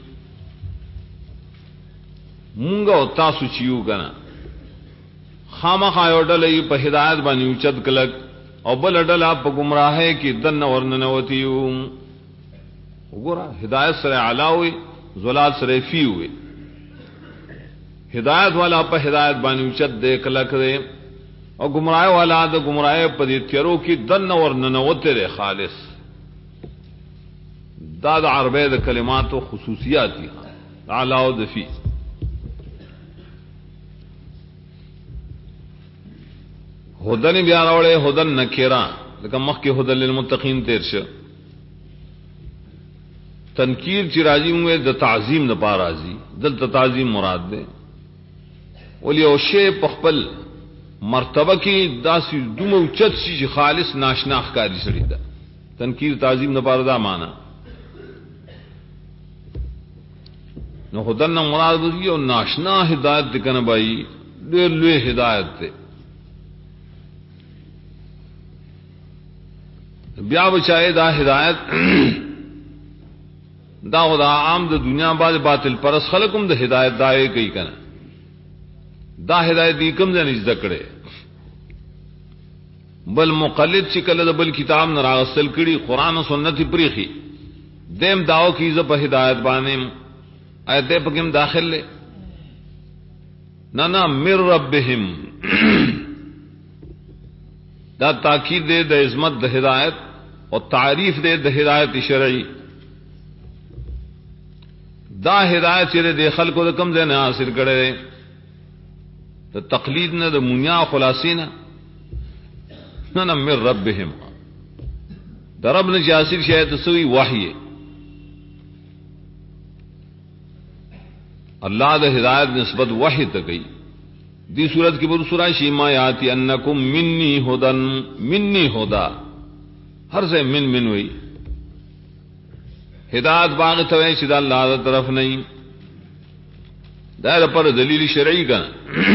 S1: مونږ او تاسو چیو کنه خامخا یو ډلې په هدایت باندې اوچت کلک او بل ډله په گمراهۍ کې دن ورننوتیو وګوره هدایت سره علاوه ضلال سره فیوي ہدایت والا پہ ہدایت بانی اوچت دے کلک دے اور گمراہ والا د گمراہ پدی تیرو کی دن اور ننوتے رے خالص داد عربی د کلمات و خصوصیات دی اعلی و دفی ہدن بیا راوڑے ہدن نکیرا لکه مخ کې هدن للمتقین تیر شه تنکیر چې راځي موږ د تعظیم نه پار راځي دلته تعظیم مراد ده ولی او شی په خپل مرتبه کې داسې دومره اوچت شي چې خالص ناشنا ښکاری سړي ده تنکیر تعظیم نه پار دا معنا نو هدن نه مراد دی او ناشنا ہدایت ده کنه بھائی ډېر لوی ہدایت ده بیا بچائے دا ہدایت دا خدا عام دا دنیا باز باطل پرس خلقم دا ہدایت دائے کئی کنا دا ہدایت دی کم دن اجزا کرے بل مقلد چکل دا بل کتاب نراغسل کری قرآن و سنت پریخی دیم داو کی زب ہدایت بانیم آیت دے پکم داخل لے نا مر ربہم دا تاکید دے دا عظمت دا ہدایت اور تعریف دے دا ہدایت شرعی دا ہدایت چرے دے خلقو دا کم دے حاصل کرے دا تقلید نہ دا منیا خلاصی نہ مر ربہم دا رب نے حاصل شاید سوی وحی اللہ دا ہدایت نسبت وحی تکئی دی صورت کی برسورہ شیما یاتی انکم منی ہدن منی ہدا ہر سے من ہوئی ہدایت باغ توے چدا اللہ دا طرف نہیں دائر پر دلیل شرعی کا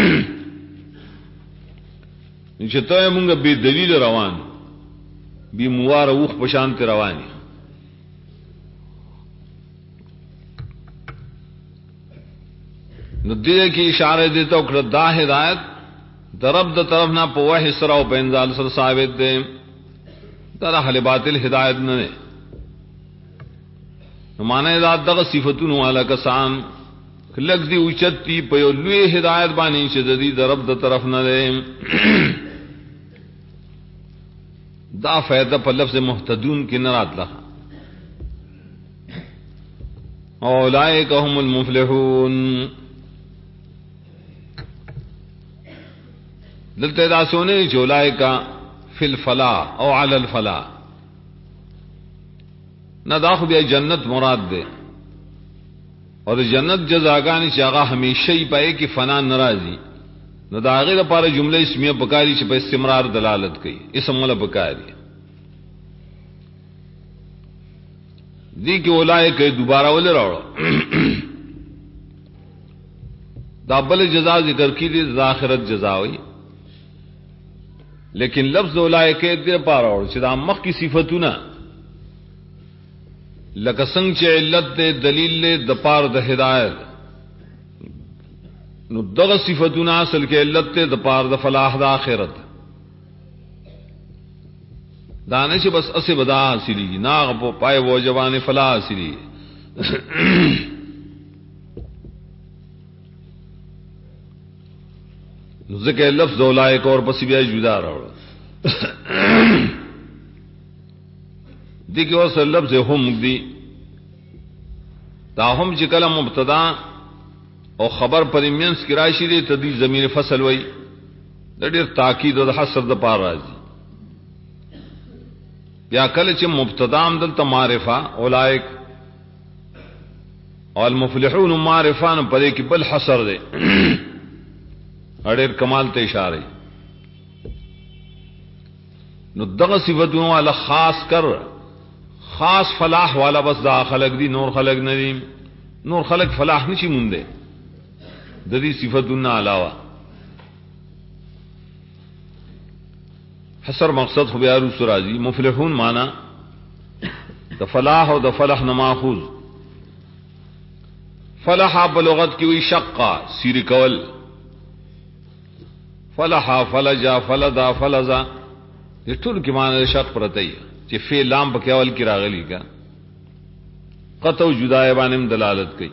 S1: چتوے منگا بے دلیل روان بی موار اوخ پشانت روانی ندیے کی اشارے دیتا اکڑا دا ہدایت درب دا طرف نہ پو وحی سرا و پینزال سر ثابت دے در اہل باطل ہدایت نہ مانا ذات دغ صفتون والا کسان لگ دی اوچت تی پیو لوی ہدایت بانی شددی درب دا طرف نہ دے دا فیدہ پر لفظ محتدون کی نرات لہا اولائک هم المفلحون دلتے دا سونے چولائے کا فی الفلاح او علی الفلاح نہ داخل بیا جنت مراد دے اور جنت جزاگانی چاگا ہمیشہ ہی پائے کہ فنا نرازی نہ داغیر پارا جملہ اسمیہ پکاری چپا استمرار دلالت کی اسم ملا پکاری دی کہ اولائے کہ دوبارہ ولے روڑا دا بل جزا ذکر کی دی دا آخرت جزا ہوئی لیکن لفظ اولائے کہ دیر پارا روڑا چدا مخ کی صفتونا لکسنگ چے علت دے دلیل لے دپار دا ہدایت نو دغ صفتونا اصل کے علت دے دپار دا فلاح دا آخرت دانے سے بس اسے بدا حاصلی ناغ پو پائے وہ جوان فلاح حاصلی ذکر لفظ اولائک اور پسی بیا جدا رہا دیکھیں وہ سر لفظ ہم دی تاہم چکل مبتدا اور خبر پر امینس کی راشی دی تدی زمین فصل وئی دیر تاکید و حسر دا پار رازی یا کل چ مبتدام دلتا معرفہ اولائک اور المفلحون معرفان پدے کی بل حسر دے اڑیر کمال تے اشارے نو دغ صفتوں والا خاص کر خاص فلاح والا بس دا خلق دی نور خلق ندیم نور خلق فلاح نشی مندے ددی صفتنا علاوہ حسر مقصد خبیارو سرازی مفلحون مانا دا فلاح و دا فلح نماخوز فلحا بلغت کی ہوئی شقا سیر کول فلحا فلجا فلدا فلزا یہ ٹول کی معنی شق پرتی چی فی لام پا کیول کی راغلی کا قطع و جدائے بانم دلالت کی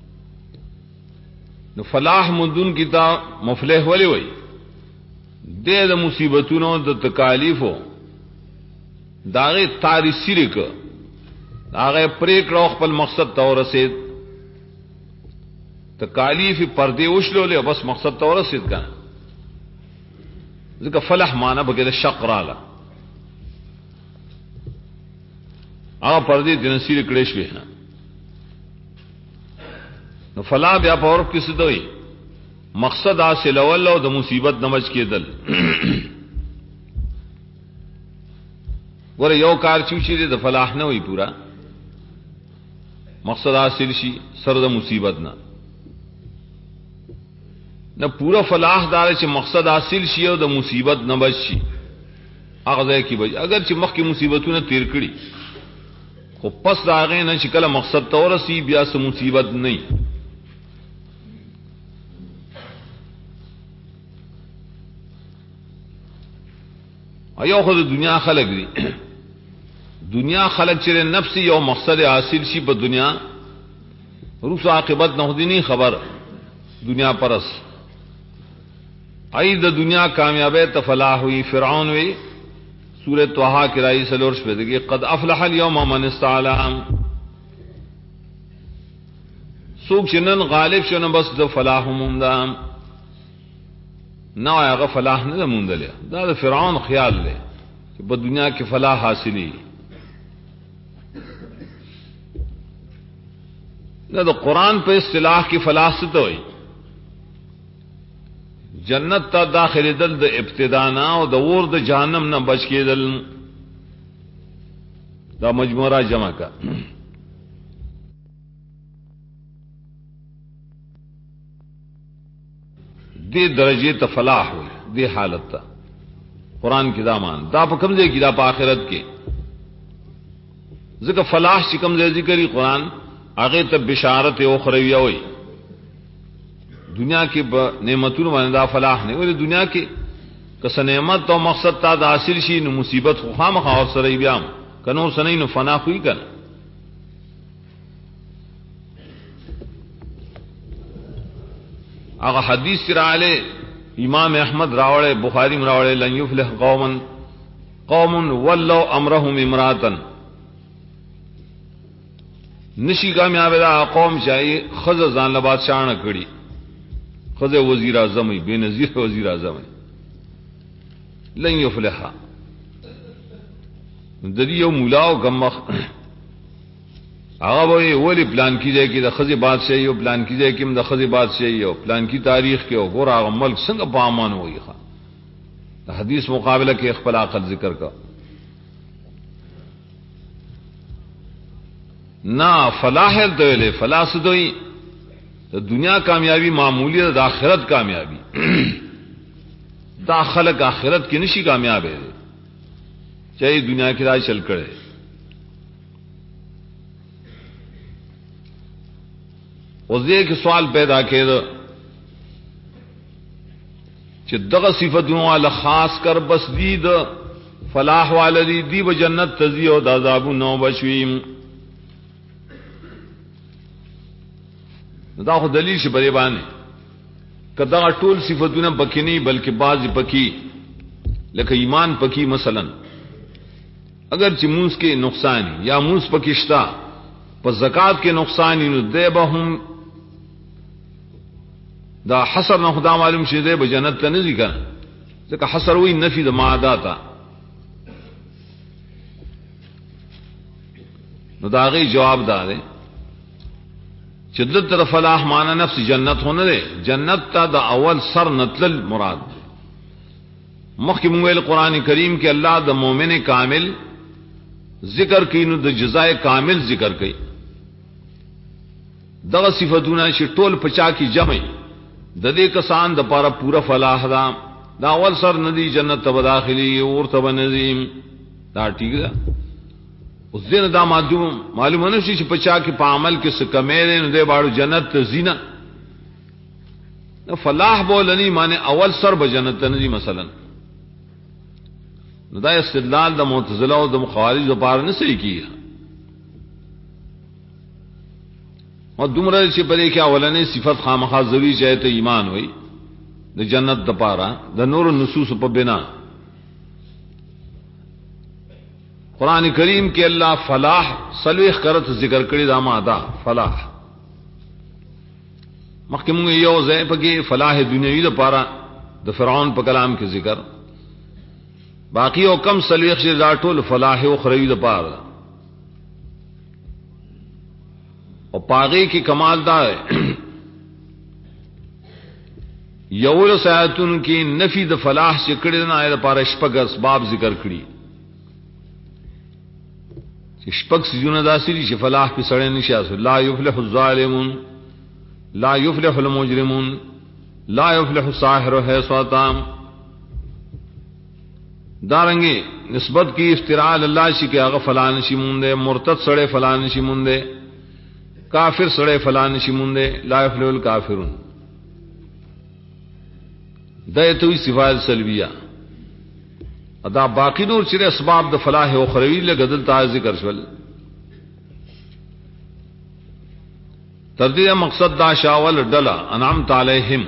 S1: نو فلاح مندون کی تا مفلح ولی وئی دے دا مصیبتونو دا تکالیفو داغی تاری سیرک داغی پریک روخ پل مقصد تاو رسید تکالیفی پردے وشلو لے بس مقصد تاو رسید کا ذکر فلح مانا بگید شق رالا آغا پردے تنسیر کڑیش بھی ہیں نو فلاح بیا پاورف کسی دوئی مقصد حاصل اول او د مصیبت نمج کے دل ګوره یو کار چوچی دی د فلاح نه وي پورا مقصد حاصل شي سر د مصیبت نه پورا فلاح دار چې مقصد حاصل شي او د مصیبت نه بچ شي هغه ځای کې به اگر چې مخکې مصیبتونه تیر کړي خو پس دا هغه نه چې کله مقصد ته ورسی بیا سم مصیبت نه ایو خو د دنیا خلق دي دنیا خلق چې نفس یو مقصد حاصل شي په دنیا روس عاقبت نه دي نه خبر دنیا پرس ای د دنیا کامیابی ته فلاح ہوئی فرعون وی سورۃ طه کې راځي سلور شپه دي قد افلح اليوم من استعلم سوق شنن غالب شنه بس د فلاح موندام نو هغه فلاح نه موندل دا د فرعون خیال دی چې په دنیا کې فلاح حاصلې دا د قران په اصطلاح کې فلاح څه وایي جنت ته داخل دل د ابتدا نه او د اور د جهنم نه بچ کېدل دا مجموعه جمع کا دې درجه ته فلاح وي دې حالت ته قران کې دا مان دا په کوم ځای کې دا په آخرت کې ځکه فلاح چې کوم ځای ذکرې قران هغه ته بشارت او اخروی وي دنیا کې نعمتونو باندې دا فلاح نه وي دنیا کې کس نعمت او مقصد تا د حاصل شي نو مصیبت خو خامخا اور سره بیا کنو سنې نو فنا خوې کړ هغه حدیث را علی امام احمد راوړې بخاری راوړې لن یفلح قوم ولوا امرهم امراتن نشی کامیاب دا قوم چاہیے خز ځان له بادشاہ نه کړي خزه وزیر اعظم ای بے نظیر وزیر اعظم لن یفلح د دې یو مولا او غمخ هغه وی ولی پلان کیږي کې د خزه بادشاہي او پلان کیږي کې د خزه بادشاہي او پلان کی تاریخ کې او ګور هغه ملک څنګه په امان وي ښه د حدیث مقابله کې خپل عقل ذکر کا نا فلاح دله فلاح سدوی د دنیا کامیابی معمولی د آخرت کامیابی دا خلق آخرت کې نشي کامیاب ہے چاہے دنیا کې راځي چل کړي اوس دې کې سوال پیدا کېده چې دغه صفاتونو ول خاص کر بس دي د فلاح والدی دی به جنت تزي او د عذاب نو بشویم دا خو دلیل شي بری باندې کدا ټول صفاتونه پکې نه بلکې بعض پکې لکه ایمان پکې مثلا اگر چې موږ کې نقصان یا موږ پکې شتا په زکات کې نقصان نو دی به هم دا حسر نه خدا معلوم شي دی به جنت ته نه ځي کنه ځکه حسر وی نفي د معادات نو دا غي جواب دار شدت طرف فلاح مانا نفس جنت ہونے دے جنت تا دا اول سر نتل مراد مخی منگویل قرآن کریم کے اللہ دا مومن کامل ذکر کی نو دا جزائے کامل ذکر کی دا صفتونا شی ټول پچا کی جمع دا دے کسان دا پارا پورا فلاح دا اول سر ندی جنت تب داخلی اور تب نظیم دا ٹھیک دا اس دن دا معلوم نشي چې پچا کې په عمل کې څه کمې نه دی باړو جنت ته زینا نو فلاح بولنی معنی اول سر به جنت ته نزي مثلا نو دا استدلال د معتزله او د مخالف لپاره نه صحیح کیږي او دومره چې پرې کې اولنې صفت خامخا ضروري چاہے ته ایمان وي د جنت لپاره د نور نصوص په بنا قرآن کریم کے اللہ فلاح سلوخ کرت ذکر کړي دا ماده فلاح مخکې موږ یو ځای پکې فلاح دنیوي د پاره د فرعون په کلام کې ذکر باقی او کم سلوخ چې دا ټول فلاح او خروی د پاره او پاغي کې کمال دا ہے یو له سایتون کې نفي د فلاح چې کړي نه آیت پاره شپږ اسباب ذکر کړي شپږ سيزونه داسې دي چې فلاح په سړی نشي اسو لا يفلح الظالمون لا يفلح المجرمون لا يفلح الساحر حيث اتام دارنګي نسبت کی افتراء اللہ شي کې هغه فلان شي مونږ مرتد سره فلان شي مونږ کافر سره فلان شي مونږ لا يفلح الکافرون دایته صفات سلبیہ ادا باقی نور چې اسباب د فلاح او خروی له غدل تا ذکر شول تردید مقصد دا شاول ډلا انعمت علیہم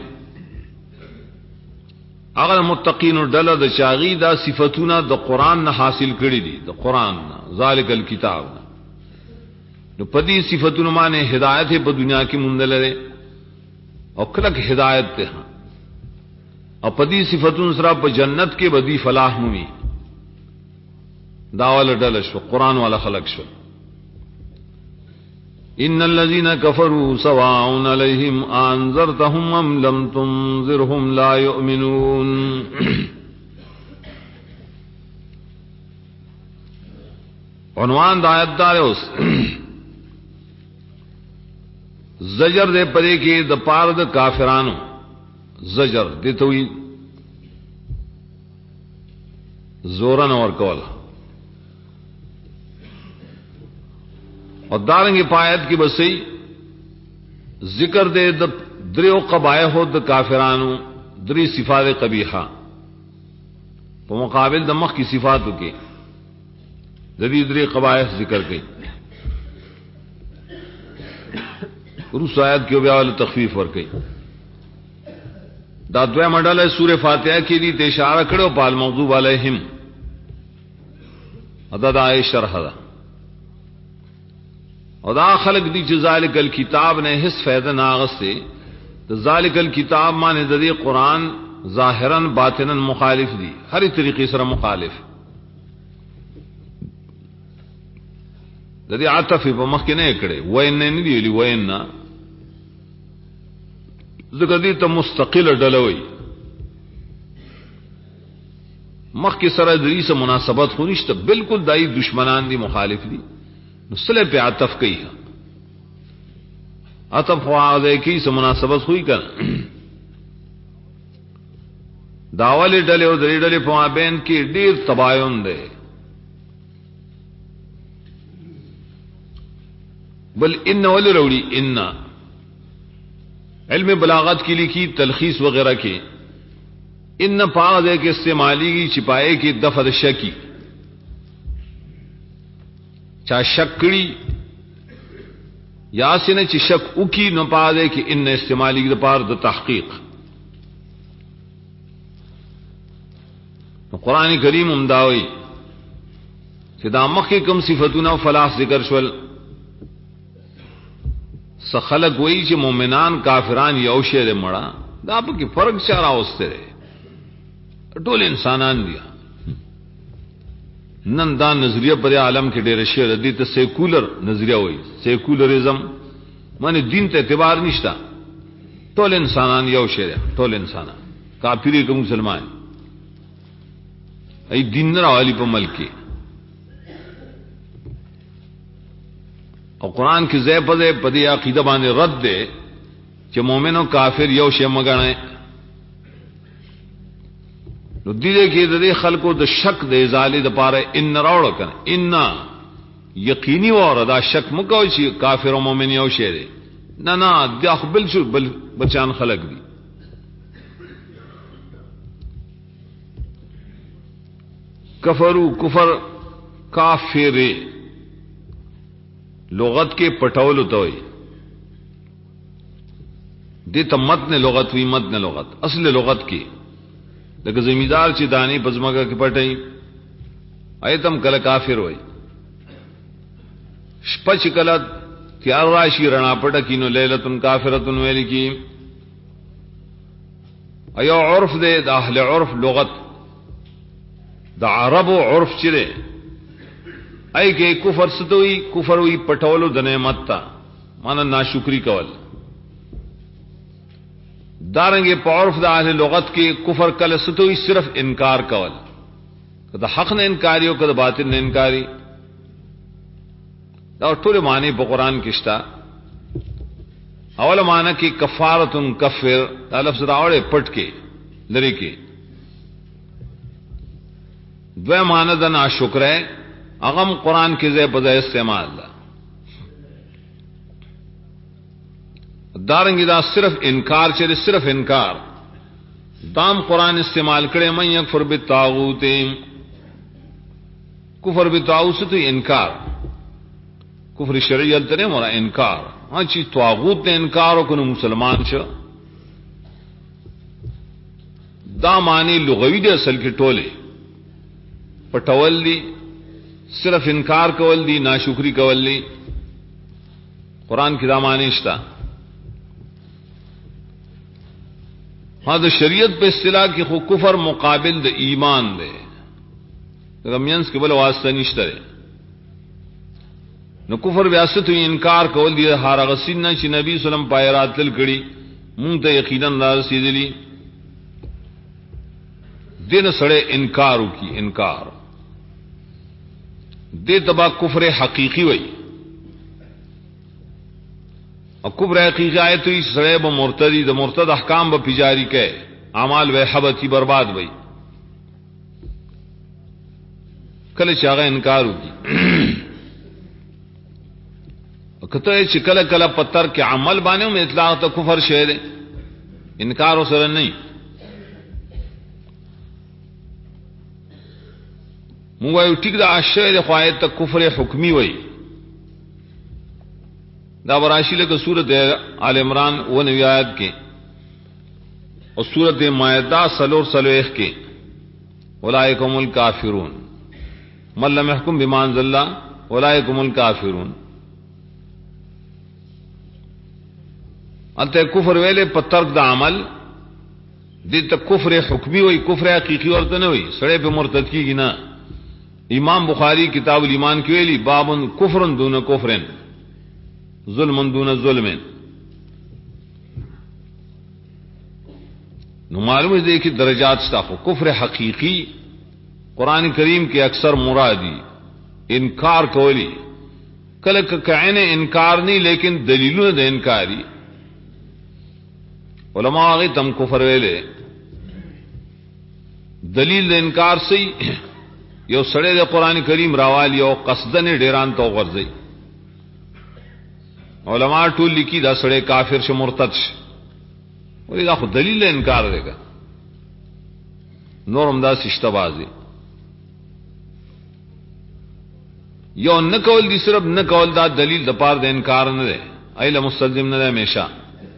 S1: اگر متقین ډلا د شاغی دا صفاتونه د قران نه حاصل کړي دي د قران ذالک الکتاب نو پدی صفاتونه معنی ہدایت په دنیا کې مونږ لره او کلک ہدایت ته او پدی صفاتون سره په جنت کې بدی فلاح مومي داول ډل شو قران والا خلق شو ان الذين كفروا سواء عليهم انذرتهم ام لم تنذرهم لا يؤمنون عنوان د آیت دار اوس زجر دے پدې کې د پاره د کافرانو زجر دیته وی زورن اور کول اور دارنګ پایت کی بسئی ذکر دے د دریو قبایح د کافرانو دری صفات قبیحہ په مقابل د مخ کی صفاتو کې د دې دری قبایح ذکر کړي روس آیات کې بیا ول تخفیف ور کړي دا دوه منډل سورہ فاتحه کې دي ته اشاره کړو په المغضوب علیہم ادا دا شرح ده او دا خلق دی چې ذالک الکتاب نه هیڅ فائدہ نه اغسته د ذالک الکتاب معنی د دې قران ظاهرا باطنا مخالف دي هر طریقې سره مخالف د دې عطف په مخ کې نه کړي وین نه دی ویلي وین نه ذکر دې ته مستقل ډلوي مخ کې سره دې سره مناسبت خو نشته بالکل دای دشمنان دي مخالف دي نو سله په عطف کوي عطف واده کی سره مناسبت خوې کړه داوالې ډلې او درې ډلې په مابین کې ډیر تباين ده بل ان ول وروړي ان علم بلاغت کی لکھی تلخیص وغیرہ کے ان پاغ کے استعمالی کی چھپائے کی دفع شکی چا شکڑی یا سن چ شک اکی نہ پا دے کہ ان استعمالی کی پار د تحقیق قرآن کریم امداوی کہ دا مخ کم صفتنا فلاح ذکر شول سخلق وئی چې مومنان کافران یو شی دې مړه دا په کې فرق چاره اوسته ټول انسانان دي نن دا نظریه پر عالم کې ډېر شی ردی ته سیکولر نظریه وای سیکولرزم معنی دین ته اعتبار نشتا ټول انسانان یو شی دي ټول انسانان کافری کوم مسلمان ای دین نه راولي په ملک او قرآن کی زی پدے پدی عقیدہ باندې رد دے چې مومن او کافر یو شی مګنه نو دې کې د خلکو د شک د ازاله د پاره ان راوړ کنه ان یقیني اور دا شک مکو چې کافر او مومن یو شی دی نه نه د خپل شو بل بچان خلق دي کفرو کفر کافر لغت کے پٹول ہوئی دیتا متن لغت وی متن لغت اصل لغت کی لیکن زمیندار چی دانی پزماگا کی پٹائی ایتم کل کافر ہوئی شپچ کل تیار راشی رنا پٹا کینو لیلتن کافرتن ویلی کی ایو عرف دے دا اہل عرف لغت دا عرب و عرف چرے ای کہ کفر ستوئی کفر ہوئی پٹولو د نعمت تا مانا ناشکری کول دارنگے پعرف دا اہل لغت کے کفر کل ستوئی صرف انکار کول کدا حق نے انکاری ہو کدا باطل نے انکاری دا ټول معنی په قران کې شتا اول معنی کې کفارۃ کفر دا لفظ راوړې پټ کې لری کې द्वे मानद ना शुक्र है अगम कुरान के ज़े बज़े इस्तेमाल दारंगी दा सिर्फ इनकार चले सिर्फ इनकार दाम कुरान इस्तेमाल करे मन यकफुर बित्तागूत कुफर बित्तागूत से तो इनकार कुफर शरीयत ने मोरा इनकार हाँ चीज तागूत ने इनकार और मुसलमान छ दा मानी लुगवी दे असल के टोले पटवल दी सिर्फ इनकार कवल दी नाशुक्री कवल दी कुरान की दामानी इश्ता हाँ तो शरीयत पे इस्तिलाह की खो कुफर मुकाबिल द ईमान दे रमियंस के बल वास्ता निश्तरे न कुफर व्यासत हुई इनकार कवल दिया हारा गसीन ची नबी सलम पायरात तिल कड़ी मुंह ते यकीनन दार सीधली दिन सड़े इनकार की इनकार दे तबा कुफर हकीकी वही और कुफर हकीकी आए तो इस सड़े ब मुर्तदी द मुर्तद अहकाम ब पिजारी के आमाल व हबती बर्बाद वही कल चागा इनकार की कतो चिकल कल पत्थर के अमल बाने में इतलाक तो कुफर शेर इनकार हो सर नहीं मुंगा ठीक दा आशय ख्वायद तक कुफर हुक्मी वही दा बराशिल के सूरत आल इमरान वो नबी आयत के और सूरत मायदा सलोर सलोख के उलाइकुमुल काफिरून मन लम यहकुम बिमा अंज़लल्ला उलाइकुमुल काफिरून अतः कुफर वेले पत्थर दा अमल दी तक कुफर हुक्मी हुई कुफर हकीकी और तो नहीं हुई सड़े पे मुर्तद की ना इमाम बुखारी किताबुल ईमान की वेली बाबुन कुफरन दून कुफरन जुल्मन दून जुल्मन मालूम है देखिए दर्जात स्टाफो कुफर हकीकी कुरान करीम के अक्सर मुरादी इनकार कोली कल कहने इनकार नहीं लेकिन दलीलों ने इनकारी उलमा आगे तम कुफर वेले दलील इनकार से यो सड़े दे कुरान करीम रावाली और कसदन डेरान तो गर्जे उलमा टूल लिखी दा सड़े काफिर से मुर्तद बोलेगा खुद दलील इनकार देगा नोरमदा सिश्तबाजी यो न कौल दी सिर्फ न कौल दा दलील दपार दे इनकार न दे अला मुस्तलजिम न दे हमेशा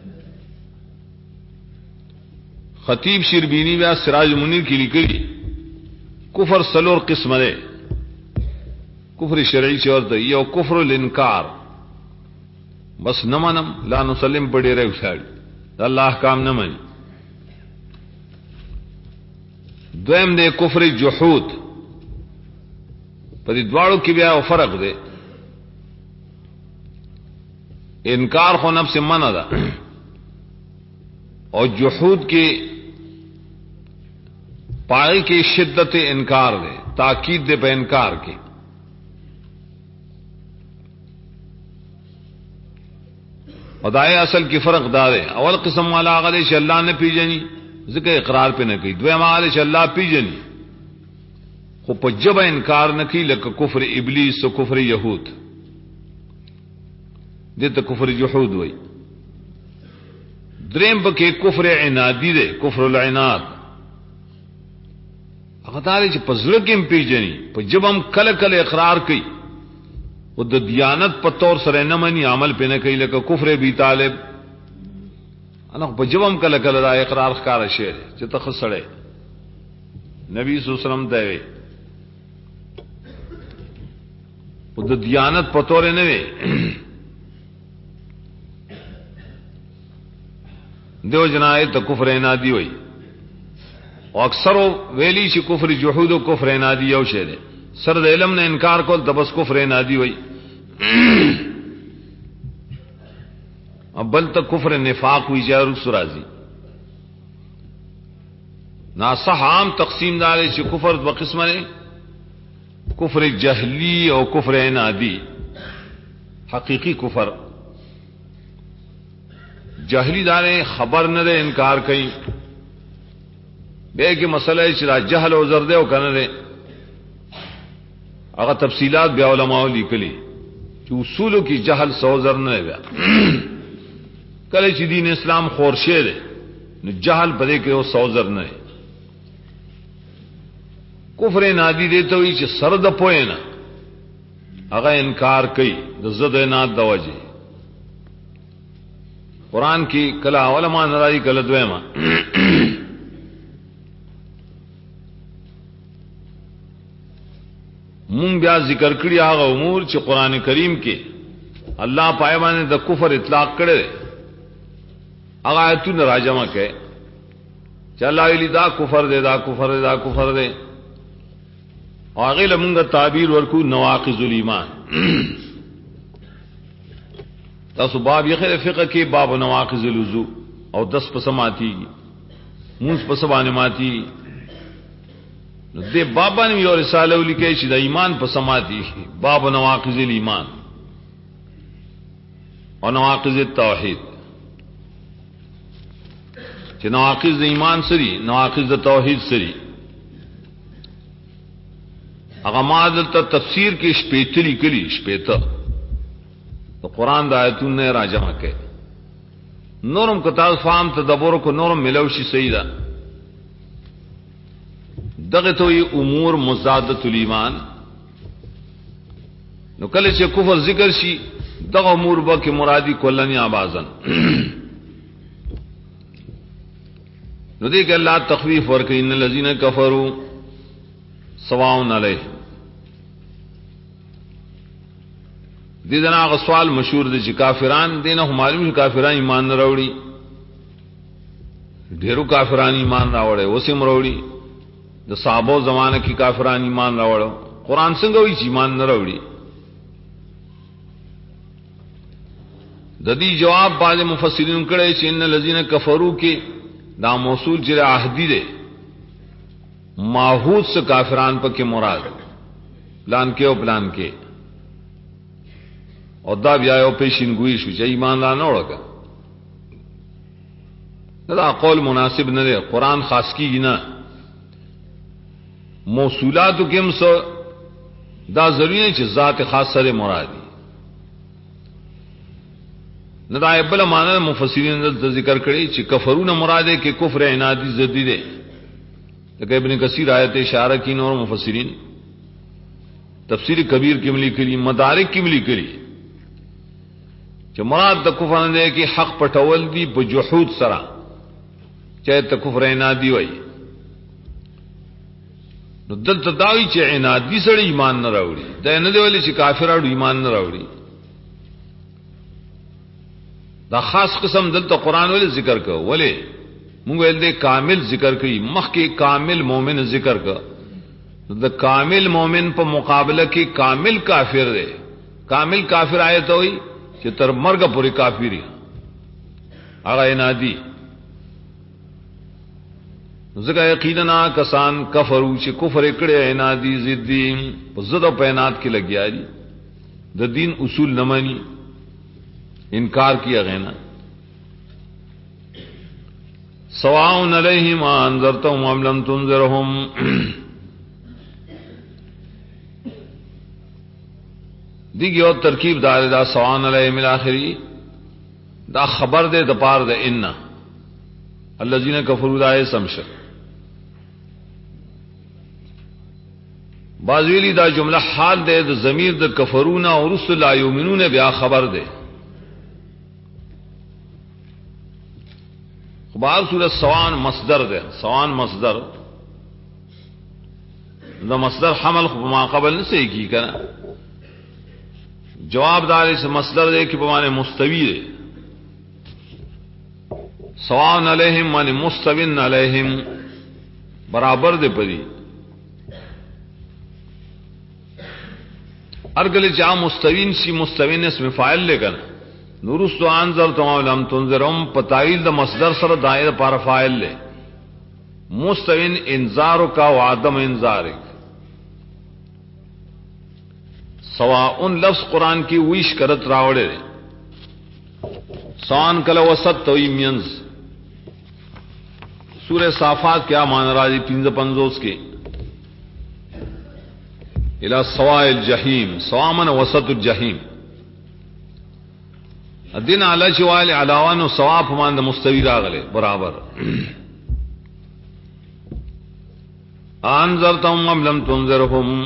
S1: खतीब शिरबीनी व्या सिराज मुनीर की लिखी कुफर सलोर किस्म दे कुफर शरई से और यो कुफर इनकार बस न मनम ला नुसलिम पड़े रहे उछाड़ी अल्लाह काम न मनी द्वैम दे कुफर जुहूद पर द्वाड़ों की ब्याह फर्क दे इनकार हो नब से मन अदा और जुहूद के पाए की शिद्दत इनकार दे ताकीद दे पे इनकार की अदाए असल की फर्क दारे अवल किस्म वाला आगले से अल्लाह ने पीजनी जिक्र इकरार पे न की द्वैम आगले से अल्लाह पीजनी खूब जब इनकार न की लक कुफर इबलीस तो कुफर यहूद दे तो कुफर जुहूद वही द्रेम बके कुफर इनादी दे कुफर इनाद अगतारे च पजल के पीजनी पर जब हम कल कल इकरार की वो दियानत पतौर सर न मनी अमल पे न कही लक कुफर भी तालिब अनक जब हम कल कल इकरार कार शेर च तखसड़े नबी सुसलम दे वो दियानत पतौर नवे दो जनाए तो कुफर इनादी हुई और अक्सर वेली से कुफर जुहूद कुफर इनादी यो शेर सरद इलम ने इनकार को तबस कुफर इनादी हुई अब बल तक कुफर निफाक हुई जाए रुसराजी नासहाम तकसीम दारे से कुफर व किस्म ने कुफर जहली और कुफर इनादी हकीकी कुफर जहली दारे खबर न दे इनकार कहीं बे के मसले चिरा जहल और जरदे कन दे هغه تفصیلات بیا علماء لیکلي چې اصولو کې جهل سوزر نه بیا کله چې دین اسلام خورشه ده نو جهل بده کې او سوزر نه کفر نادی دیته وي چې سر د پوهه نه هغه انکار کوي د زد نه د وجه قران کې کله علماء نراضي کله دویما مون بیا ذکر کړی هغه امور چې قران کریم کې الله پای باندې د کفر اطلاق کړي هغه آیتونه راجمه کوي چې الله ویلی دا کفر دی دا کفر دی دا کفر دی هغه لمونږه تعبیر ورکو نواقض الایمان تاسو باب یې خیر فقہ کې باب نواقض الوضو او 10 پسماتی موږ پسبانه ماتی نو دې بابا نه یو رساله ولیکي چې د ایمان پسماتی باب نواقض الایمان او نواقض التوحید چې نواقض ایمان سری نواقض توحید سری هغه ما دلته تفسیر کې شپېتلی کلی شپېته تو قرآن دا آیتونه راجمع کړي نورم کتا فهم تدبر کو نورم ملوشي سیدا دغه توي امور مزادت الایمان نو کله چې کفر ذکر شي دغه امور به کې مرادی کولنی آبازن نو دې کې الله تخویف ورکړي ان الذين كفروا سواء علیهم دې دنا غ سوال مشهور دي چې کافران دینه معلوم کافران ایمان نه راوړي ډیرو کافران ایمان راوړي اوسم راوړي د صحابه زمانه کې کافران ایمان راوړو قران څنګه وایي چې ایمان نه راوړي د دې جواب بعض مفسرین کړي چې ان الذين كفروا کې دا موصول چې عهدی ده ماحود سے کافران پر کے مراد پلان کے او پلان کے اور دا بیا او پیشین گوئی شو چې ایمان لا نه وړه دا قول مناسب نه دی قران خاص کی نه موصولات کوم سو دا ضروری نه چې ذات خاص سره مرادی نه دا بل معنی مفسرین دلته ذکر کړي چې کفرون مراده کې کفر عنادی زدی دی لکه ابن کثیر آیت اشارہ کی اور مفسرین تفسیر کبیر کی ملی کری مدارک کی ملی کری چې مراد د کفر نه کې حق پټول دی په جحود سره چې ته کفر عنادی وای نو دلته داوی چې عنادی سره ایمان نه راوړي دا نه دی ویل چې کافرانو ایمان نه راوړي دا خاص قسم دلته قران ول ذکر کو ولې مونږ ول دې کامل ذکر کړي مخکې کامل مؤمن ذکر کا د کامل مؤمن په مقابله کې کامل کافر دی کامل کافر آیت وي چې تر مرګ پورې کافری هغه عنادی زګه یقینا کسان کفرو چې کفر کړي عنادی ضدی په زړه په عناد کې لګیا دي د دین اصول نه مانی انکار کیا غینا سواء علیہم انذرتهم ام لم تنذرهم دیگه او ترکیب دار دا سواء علیہم الاخری دا خبر دے د پار د ان الذين كفروا دا سمش بازویلی دا جمله حال دے د ضمیر د کفرون او رسل لا یؤمنون بیا خبر دے بعض صورت سوان مصدر ده سوان مصدر دا مصدر حمل خو ما قبل نه صحیح کی کنه جواب دار اس مصدر ده کې په معنی مستوی ده سوان علیہم معنی مستوین علیہم برابر ده پدی ارګل جا مستوین سی مستوین اسم فاعل لګن نورستو انذر تمام لم تنذرهم پتایل د مصدر سره دائره پر فاعل له مستوین انذار کا وعدم انذار سواء لفظ قران کی ویش کرت راوړې سان کله وسط توي مینز سورہ صافات کیا مان راځي 55 کې الى سواء الجحیم، سواء من وسط الجحیم. الدین علی چوال علاوه نو ثواب مان مستوی راغله برابر. انذرتهم ام لم تنذرهم،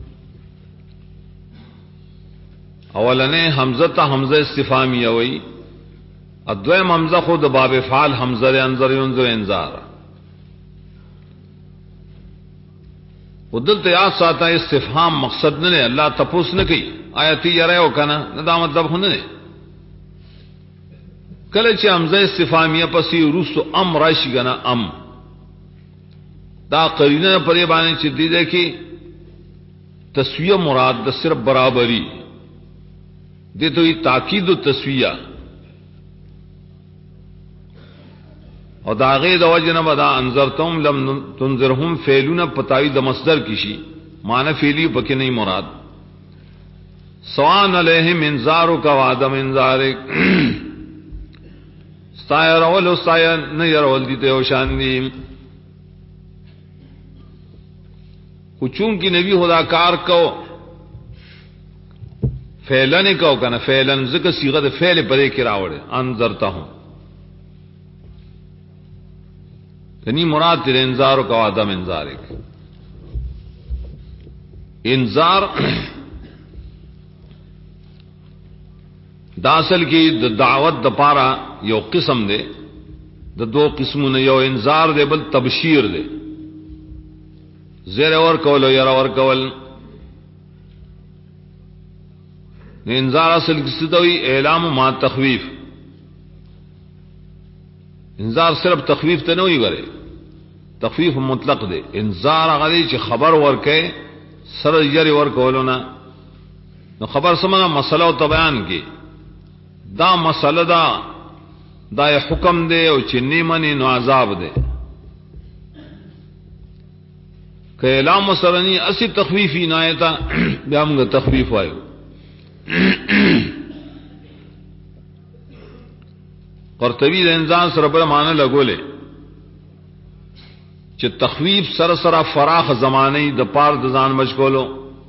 S1: اولنه حمزه ته حمزه استفهامیه وی، ادویم حمزه خود باب فعل حمزه انذر ينذر انذار. ودلته یا ساته استفهام مقصد نه الله تپوس نه کوي آیت یې راو کنه نه دا مطلب نه. کله چې حمزه استفهامیه پسې روسو ام راشي کنه ام دا قرینه پرې باندې چې دې ده کې تسویه مراد د صرف برابری دې ته تاکید او تسویه او دا غي د وجنه بدا انذرتم لم تنذرهم فعلون پتاوی د مصدر کشي معنی فعلی پکې نه مراد. سوان علیہم انذارک و عدم انذارک، استایر اول استایر نه يرول دي ته شان دي. چون کی نبی خدا کار کو فعلن کو کنه فعلن ذکر صيغه د فعل پرې کې راوړي انذرتهم یعنی مراد تیر انذار و عدم انذار. انذار دا اصل کی د دعوت د پارا یو قسم دے، د دو قسمونه، یو انذار دے بل تبشیر دے. زیر اور کول یا اور کول. انذار اصل کی ستوی اعلام ما تخویف. انذار صرف تخویف ته نه وی غره، تخفیف مطلق دے. انذار غلی چې خبر ورکې سره یری ورکولونه نو خبر سمونه مسله او بیان کې دا مسله دا حکم دے او چې نیمنی نو عذاب دے. که اعلام سرنی اسی تخفیفی نایتا بیا موږ تخفیف وایو. قرطبی د انسان سره په معنی لګولې چې تخویف سره سره فراخ زمانه د پار د ځان مشغولو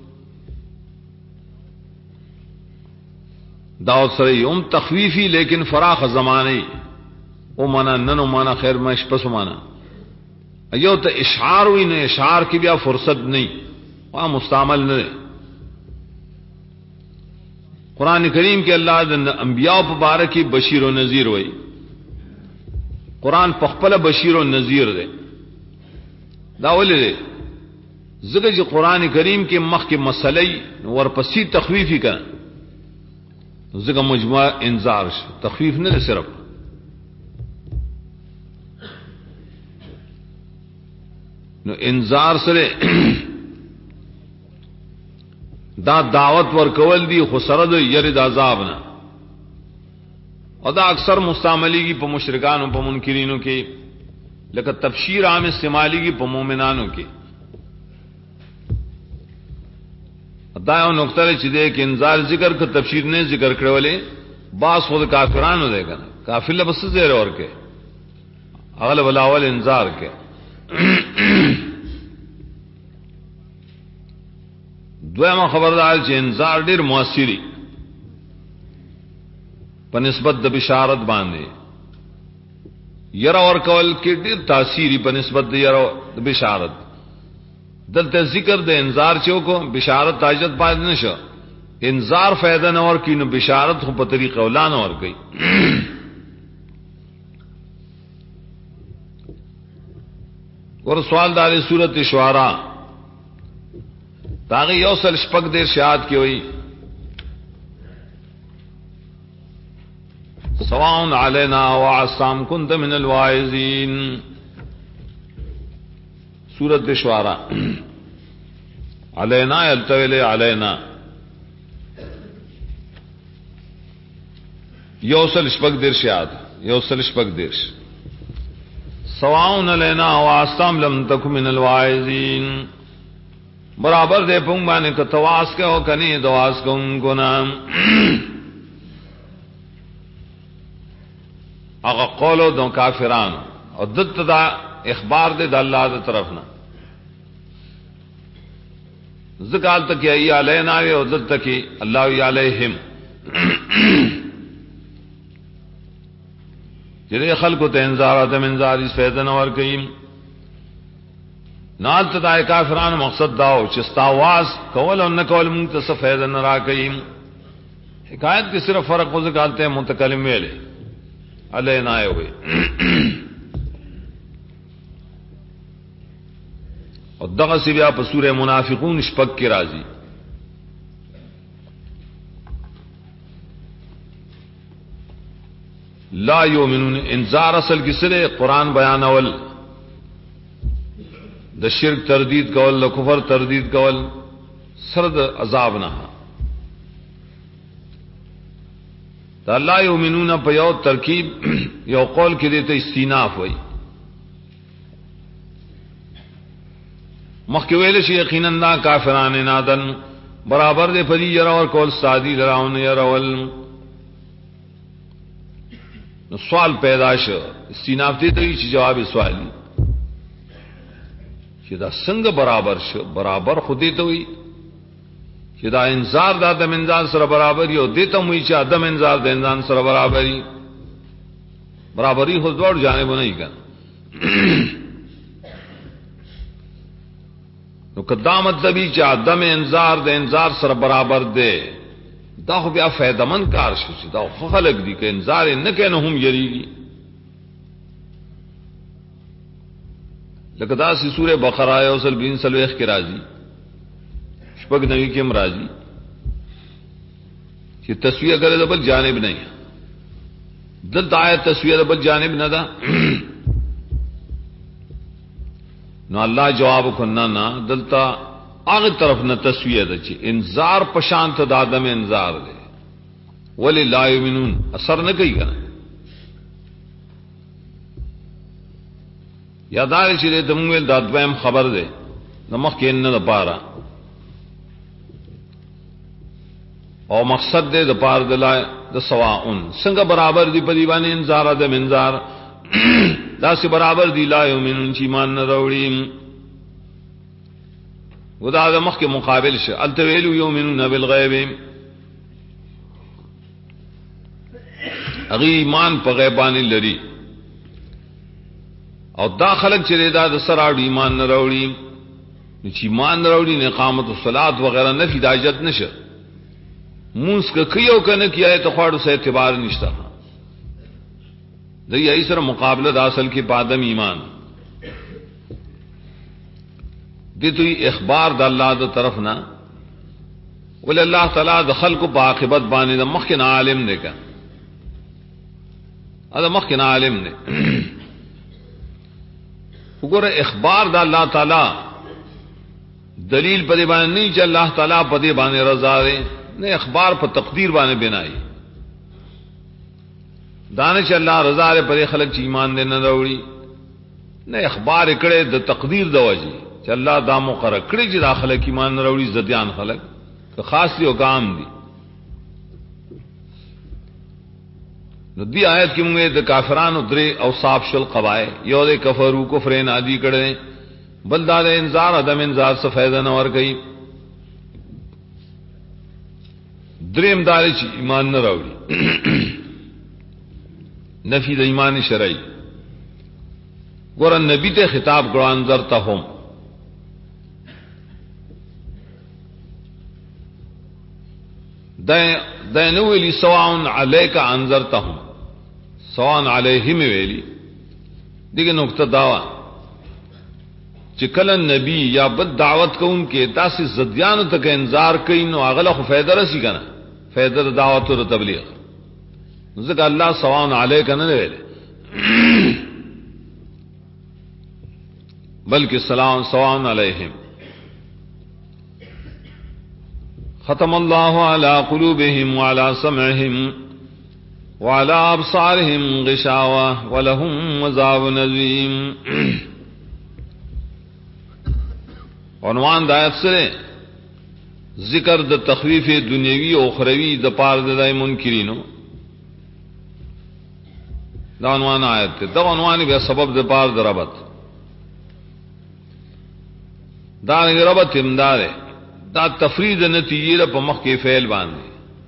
S1: دا سره یم تخویفی لیکن فراخ زمانه او معنا ننو معنا خیر مش پس معنا ایو ته اشعار وی نه اشعار کی بیا فرصت نه وا مستعمل نه. قرآن کریم کې الله د انبیاء مبارکی بشیر و نذیر وای. قرآن پخپل بشیر و نذیر دے. دا ولې زګه چې قرآن کریم کې مخ کې مسلې ورپسې تخویفی کړه زګه مجموعه انذار تخویف نه صرف. نو انذار سره دا دعوت ورکول دی خو سره د یری د عذاب نه، او دا اکثر مستعملی کی په مشرکانو په منکرینو کې، لکه تبشیر عام استعمالی کی په مؤمنانو کې. دا یو نقطه چې دې کې انذار ذکر ک تبشیر نه ذکر کړولې باس خود کافرانو دی کنه کافر له بس زیر ورکه اغلب الاول انذار کې. دویمه خبردار چې انذار ډیر موثری په نسبت د بشارت باندې، یرا اور کول کې ډیر تاثیری په نسبت د یرا د بشارت. دلته ذکر د انذار چوکو بشارت تاجت پاد نشو، انذار فائدہ نه اور کینو بشارت خو په طریقه اولان اور گئی. ور سوال دار سورۃ شعراء تاغي یوصل شپږ دیر شاد کی ہوئی سواء علینا وعصام كنت من الواعظین. سورۃ شعراء علینا یلتویل علینا یوصل شپږ دیر شاد یوصل شپږ دیر سواء علینا وعصام لم تکن من الواعظین. برابر دے پنگ بانے کا تواس کے ہو کنی دواس کو ان کو نام اگا قولو دو کافران اور دت دا اخبار دے دا اللہ دا طرفنا ذکال تک ای علینا او ذل تک اللہ ی علیہم جدے خلق ته انذار ادم انذار اس فیضن اور کئیم نال تدای کافران مقصد داو چستا واز کول او نہ کول منتصف فیضن را کئیم حکایت کے صرف فرق وہ ذکالتے ہیں متکلم ویلے علینا ہوئے اور دغه سی بیا په سورہ منافقون شپک کی راضی لا یؤمنون انذار اصل کی سره قرآن بیان اول د شرک تردید کول د کفر تردید کول سرد عذاب نه دا لا یؤمنون په یو ترکیب یو قول کې دیته استیناف وای مخکې ویل شي یقینا نا کافرانه نادن برابر دې پدی یرا اور کول سادی لراون يرول نو سوال پیدا شو استیناف دې ته چې جواب سوال چې دا څنګه برابر شو برابر خودی ته وي چې دا انذار د ادم انذار سره برابر یو دته موي چې ادم انذار د انسان سره برابرۍ برابرۍ خو دوړ جانب نه یې کړه نو قدامت دبی چې ادم انذار د انذار سره برابر دی دا خو بیا فائدمن کار شو چې دا خو خلق دي چې انذار نه کینه هم یریږي لکه دا سی سورہ بقرہ او سل بین سلوخ کی راضی شپږ نوی کې مرাজি چې تسویہ کرے د بل جانب نه دلته آیت تسویہ د بل جانب نه ده نو الله جواب کنا نا دلتا هغه طرف نه تسویہ ده چې انذار پشانت د ادم انذار ده ولی لا یمنون اثر نه کوي کنه یادار چې د موږ د ادم خبر ده نمخ کې نه پاره او مقصد دې د پاره د سواءن څنګه برابر دی په دی باندې انذار ادم انذار دا سی برابر دی لا یؤمنون چې ایمان نه راوړي ودا د مخ کې مقابل شه التویل یؤمنون بالغیب اغي ایمان په غیبانی لري او دا خلق چې دا د سراړ ایمان نه راوړي چې ایمان نه راوړي نه اقامت الصلات وغیرہ نفي د حاجت نشه موس که کيو کنه کیه ته خواړو سه اعتبار نشته د یې سره مقابله د اصل کې پادم ایمان دې توي اخبار د الله د طرف نه ول الله تعالی د خلق په عاقبت باندې د مخکې عالم دی کا دا مخکې عالم دی وګوره اخبار د الله تعالی دلیل په دې باندې نه چې الله تعالی په دې باندې رضا دی نه اخبار په تقدیر باندې بنای دانش الله رضا لري پر خلق چې ایمان دې نه وروړي نه اخبار کړي د تقدیر د وجه چې الله دا مقرر کړی چې داخله کې ایمان نه وروړي زديان خلق که خاص دی او کام دي نو دی آیت کې موږ د کافرانو درې اوصاف شل قواعد یو د کفرو کفرین عادي کړي بل دا د انذار ادم انذار څخه فائدہ نه ور کوي دریم دار چې ایمان نه راوړي نفی د ایمان شرعی ګور نبی ته خطاب کړه انذرتهم دا نو ویلی سواء علیک انذرتهم سواء علیهم ویلی دغه نقطه داوا چې کله نبی یا بد دعوت کوونکې تاسو زديان ته انذار کوي نو اغله خو فائدہ رسی کنه فائدہ د دعوت او تبلیغ ذکر الله سواء علیک نه ویل بلکہ سلام سواء علیہم ختم اللہ علی قلوبہم وعلی سمعہم وعلی ابصارہم غشاوہ ولہم عذاب عظیم عنوان دایت سره ذکر د تخویف دنیوی او اخروی د پار د منکرینو دا عنوان آیت ته دا عنوان بیا سبب د پار د ربط دا ربط امدار دا تفرید نتیجه په مخ کې فعل باندې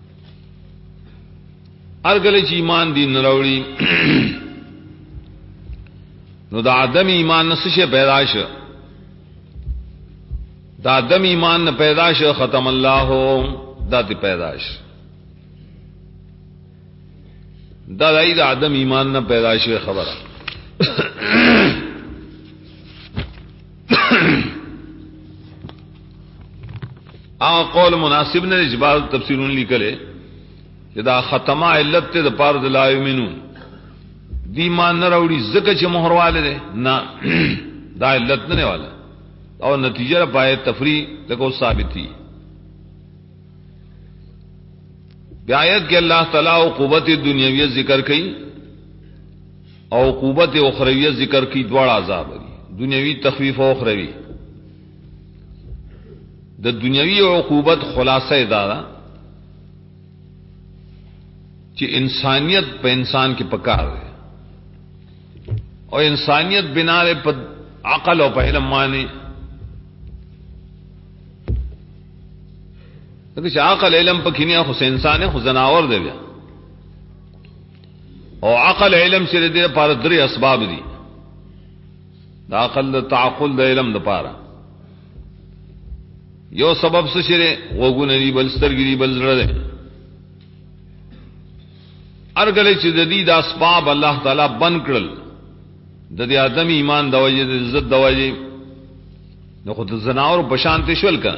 S1: ارګل چې ایمان دین نراوړي نو دا عدم ایمان نسشه پیدا شو دا عدم ایمان نه پیدا شو ختم الله دا تی پیدا شو دا دای دا عدم ایمان نه پیدا شو خبره قول مناسب نے اجبار تفسیرون لیکلے کہ دا ختمہ علت تے دا پار دا لا یمنون دی مان نہ روڑی زکه چې مہر والے دے نہ دا علت نه والا اور نتیجہ پائے تفریح لکو ثابت تھی بیایت کہ اللہ تعالی عقوبت دنیاوی ذکر کی اور عقوبت اخروی ذکر کی دوڑ عذاب دنیاوی تخفیف و اخروی د دنیاوی عقوبت خلاصہ دارا کہ انسانیت پہ انسان کی پکار ہے اور انسانیت بنا رے پر عقل اور پہ علم مانے عقل علم پہ کھنیا خس انسان ہے خزناور دے بیا اور عقل علم سے دے پار درې اسباب دی دا عقل دا تعقل دا علم دا پارا یو سبب سے شرے وګونه دی بل سترګې دی بل زړه دی ارګل چې د دې د اسباب الله تعالی بند کړل د دې آدم ایمان د وجه د عزت د وجه نو خود زناور په شانته شول کا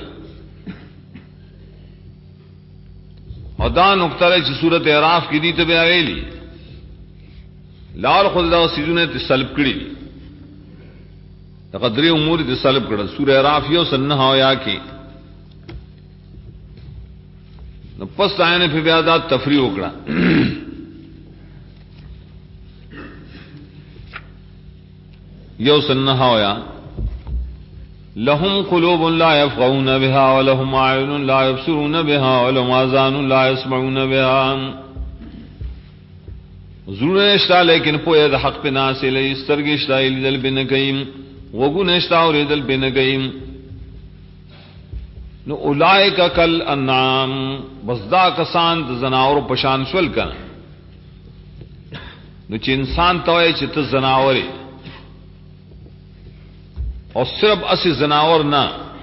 S1: او دا نقطه چې سورۃ اعراف کې دي ته بیا ویلي لال خود دا سيزونه ته سلب کړی تقدری امور ته سلب کړل سورۃ اعراف یو سنه یا کې نو پس آئے نے پھر بیادا تفریح اکڑا یو سنہا ہویا لهم قلوب لا يفقهون بها ولهم اعین لا يبصرون بها ولهم آذان لا يسمعون بها ضرور نشتا لیکن پوئے دا حق پہ ناسے لئی سترگشتا دل پہ نگئیم وگو نشتا اور دل پہ نگئیم نو اولائک کل انعام بزدا کسان زناور پشان شول کنا نو چې انسان توئے چې ته زناورې اور صرف اسی زناور نہ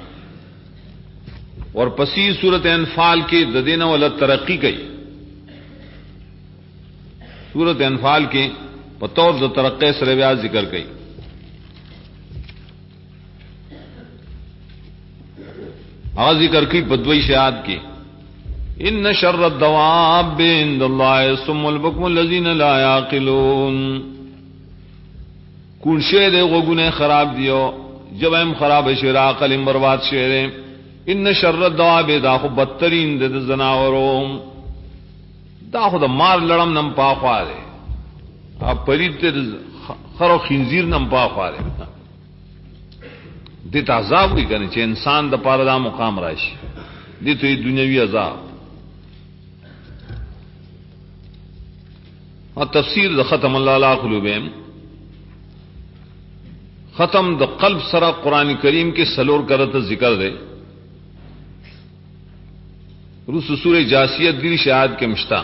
S1: اور پسی صورت انفال کے ددینہ والا ترقی گئی صورت انفال کے بطور ز ترقی سرویات ذکر گئی آغاز ذکر کی بدوئی شہاد کی ان شر الدواب عند اللہ الصم البکم الذین لا یعقلون کون شے دے غوگنے خراب دیو جب ہم خراب شیر عقل برباد شیر ان شر الدواب دا خو بدترین دے زناوروں دا خو دا مار لڑم نم پاخوا دے اب پرید تے خرو خنزیر نم پاخوا دے دیتا عذاب ہوئی کرنے چھے انسان دا پارا دا مقام راشی دیتا یہ دنیاوی عذاب اور تفسیر دا ختم اللہ علیہ قلوبیم ختم دا قلب سرا قرآن کریم کے سلور کرت ذکر دے روس سورہ جاسیت گری شہاد کے مشتا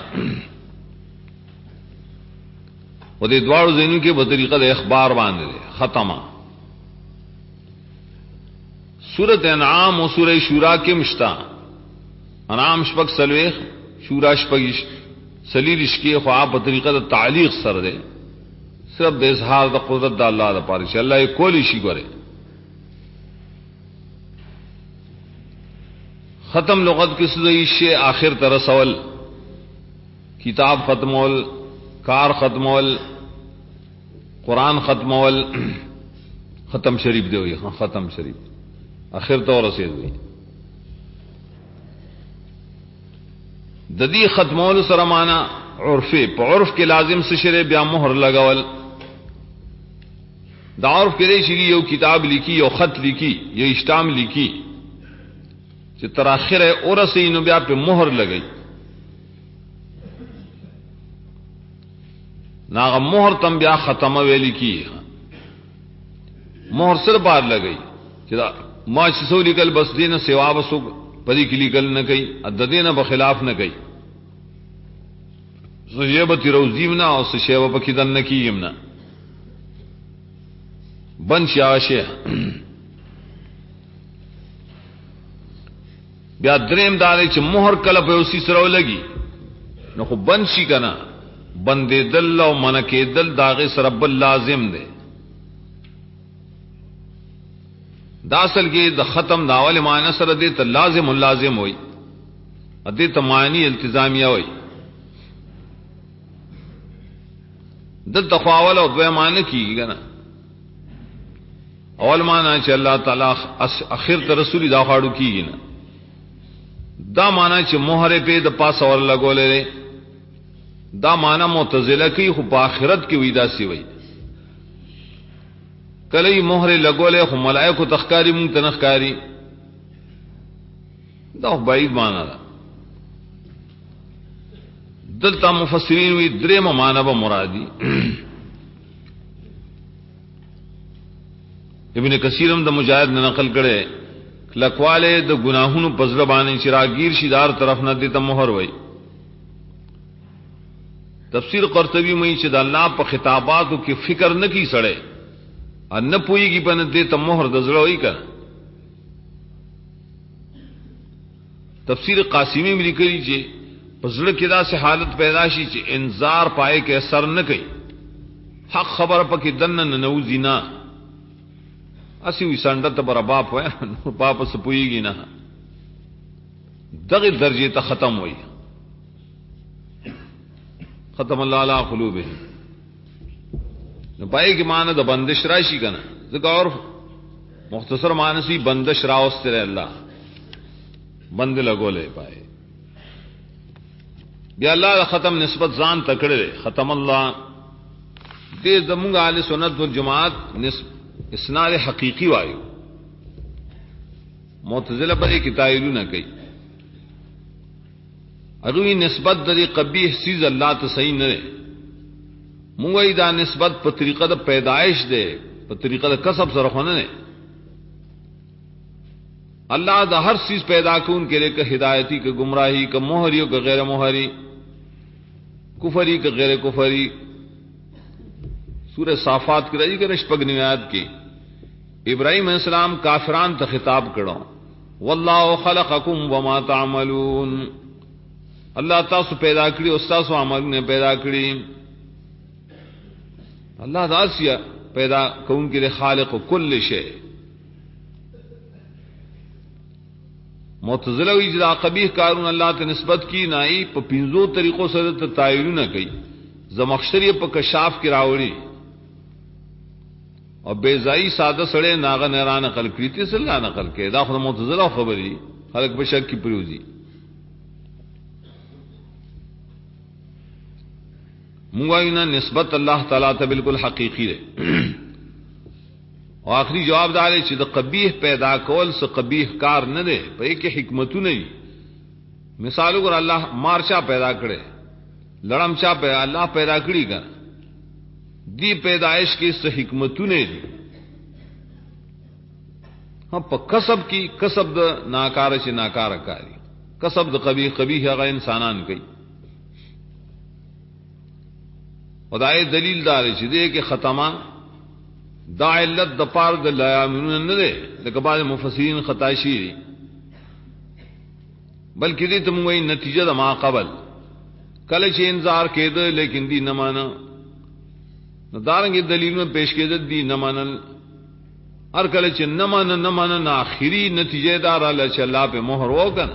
S1: و دے دوار زینو کے بطریقہ دے اخبار باندے دے ختمہ سورت انعام و سورہ شورا کے مشتا انعام شپک سلویخ شورا شپک سلیل اشکی خواب بطریقہ دا تعلیق سر دے صرف دے اظہار دا قدرت دا اللہ دا پارش اللہ یہ کولی شی کرے ختم لغت کس دئیشے آخر ترسول کتاب ختمول کار ختمول قرآن ختمول ختم شریف دے ہوئی ختم شریف آخر تو رسید ہوئی ددی ختمول سرمانا عرفے پا عرف کے لازم سے شرے بیا مہر لگول دا عرف کے دے شری یو کتاب لکھی یو خط لکھی یو اشتام لکھی چې تر اخره اورسې نو بیا په مہر لګئی ناغه مہر تم بیا ختمه ویل کی مہر سر بار لګئی چې ما چې سو لیکل بس دینه سیوا بسو پدی کلی گل نہ کئی اددین بخلاف نہ کئی سیبت روزیمنا اور سشیو پکیدن نہ کیمنا بن شاشے بیا دریم دارے چ مہر کله په اوسی سره لګي نو خو بن شي کنه بندې دل او منکې دل داغه سره بل لازم دی دا اصل کې د ختم داول معنی سره دې ته لازم اللازم وای دې ته معنی التزامیه وای د تخاول او دوه معنی کیږي کنه اول معنی چې الله تعالی اخر ته رسول دا خاړو کیږي نه دا معنی چې مہر په د پاس اور لګولې دا معنی معتزله کی خو په آخرت کې وېدا سی وای کله مہر لګولې خو ملائکه تخکاری مونږ تنخکاری دا بعید معنی ده دلته مفسرین وی درې معنی به مرادی ابن کثیرم د مجاهد نه نقل کړي لکواله د گناہونو پزړه باندې چراغیر شیدار طرف نه دته مہر وای تفسیر قرطبی مې چې د الله په خطاباتو کې فکر نه کی سړې ان نه پويږي په دې ته مہر د زړه وای کړه تفسیر قاسمی مې لیکلي چې پزړه کې دا سه حالت پیدا شي چې انذار پائے کې اثر نه کوي حق خبر پکې دنه نه نوزینا اسی وی سنڈت بر باپ ہے باپ سپوئیگی نہ دغه درجے ته ختم ہوئی ختم اللہ علی قلوبہم نو پای کی معنی د بندش راشی کنا ذکر اور مختصر معنی سی بندش راوستر اللہ بند لگولے پائے بیا اللہ ختم نسبت ځان تکړه ختم اللہ دې زموږ اهل سنت والجماعت نسبت اسناد حقیقی وایو معتزله پر کی تایید نہ کئی اروی نسبت د قبیح چیز اللہ ته صحیح نه مونږه دا نسبت په طریقه د پیدائش ده په طریقه د کسب سره خونه نه اللہ دا ہر چیز پیدا کون کے لیے کہ ہدایتی کہ گمراہی کہ موہری کہ غیر موہری کفری کہ غیر کفری سورہ صافات کی رہی کہ رشپگ نویاد کی ابراہیم علیہ السلام کافران تا خطاب کرو واللہ خلقکم وما تعملون اللہ تاسو پیدا کری استاسو عمل نے پیدا کری اللہ داسیا پیدا کون کے لیے خالق کل شے معتزلہ وی جدا قبیح کارون اللہ تے نسبت کی نائی پا پینزو طریقوں سے تعیین نہ کئی زمخشری پا کشاف کی راوڑی اور بیزائی سادہ سڑے ناغا نیران نقل کریتی صلی اللہ نقل کے دا خود معتزلہ خبری خلق بشک کی پریوزی منگوائینا نسبت اللہ تعالیٰ تا بالکل حقیقی رہے اور آخری جواب دارے چھ دا قبیح پیدا کول سے قبیح کار نہ دے پر ایک حکمتو نہیں مثالو کر اللہ مار چا پیدا کرے لڑم چا پیدا اللہ پیدا کری کر دی پیدائش کی سے حکمتو نہیں دی ہم پا کسب کی کسب دا ناکار چھ ناکار کاری کسب دا قبیح اگر انسانان کئی خدای دلیل دارے چھ دے کہ ختمہ دا علت دا پار دا لا یامنون نہ دے لیکن بعض مفسرین خطائشی دی بلکہ دی تم وہی نتیجہ دا ما قبل کلچ انذار کے دے لیکن دی نمانا دارنگی دلیل میں پیش کے دی نمانا ہر کلچ نمانا آخری نتیجہ دار اللہ اللہ پہ مہر ہو کنا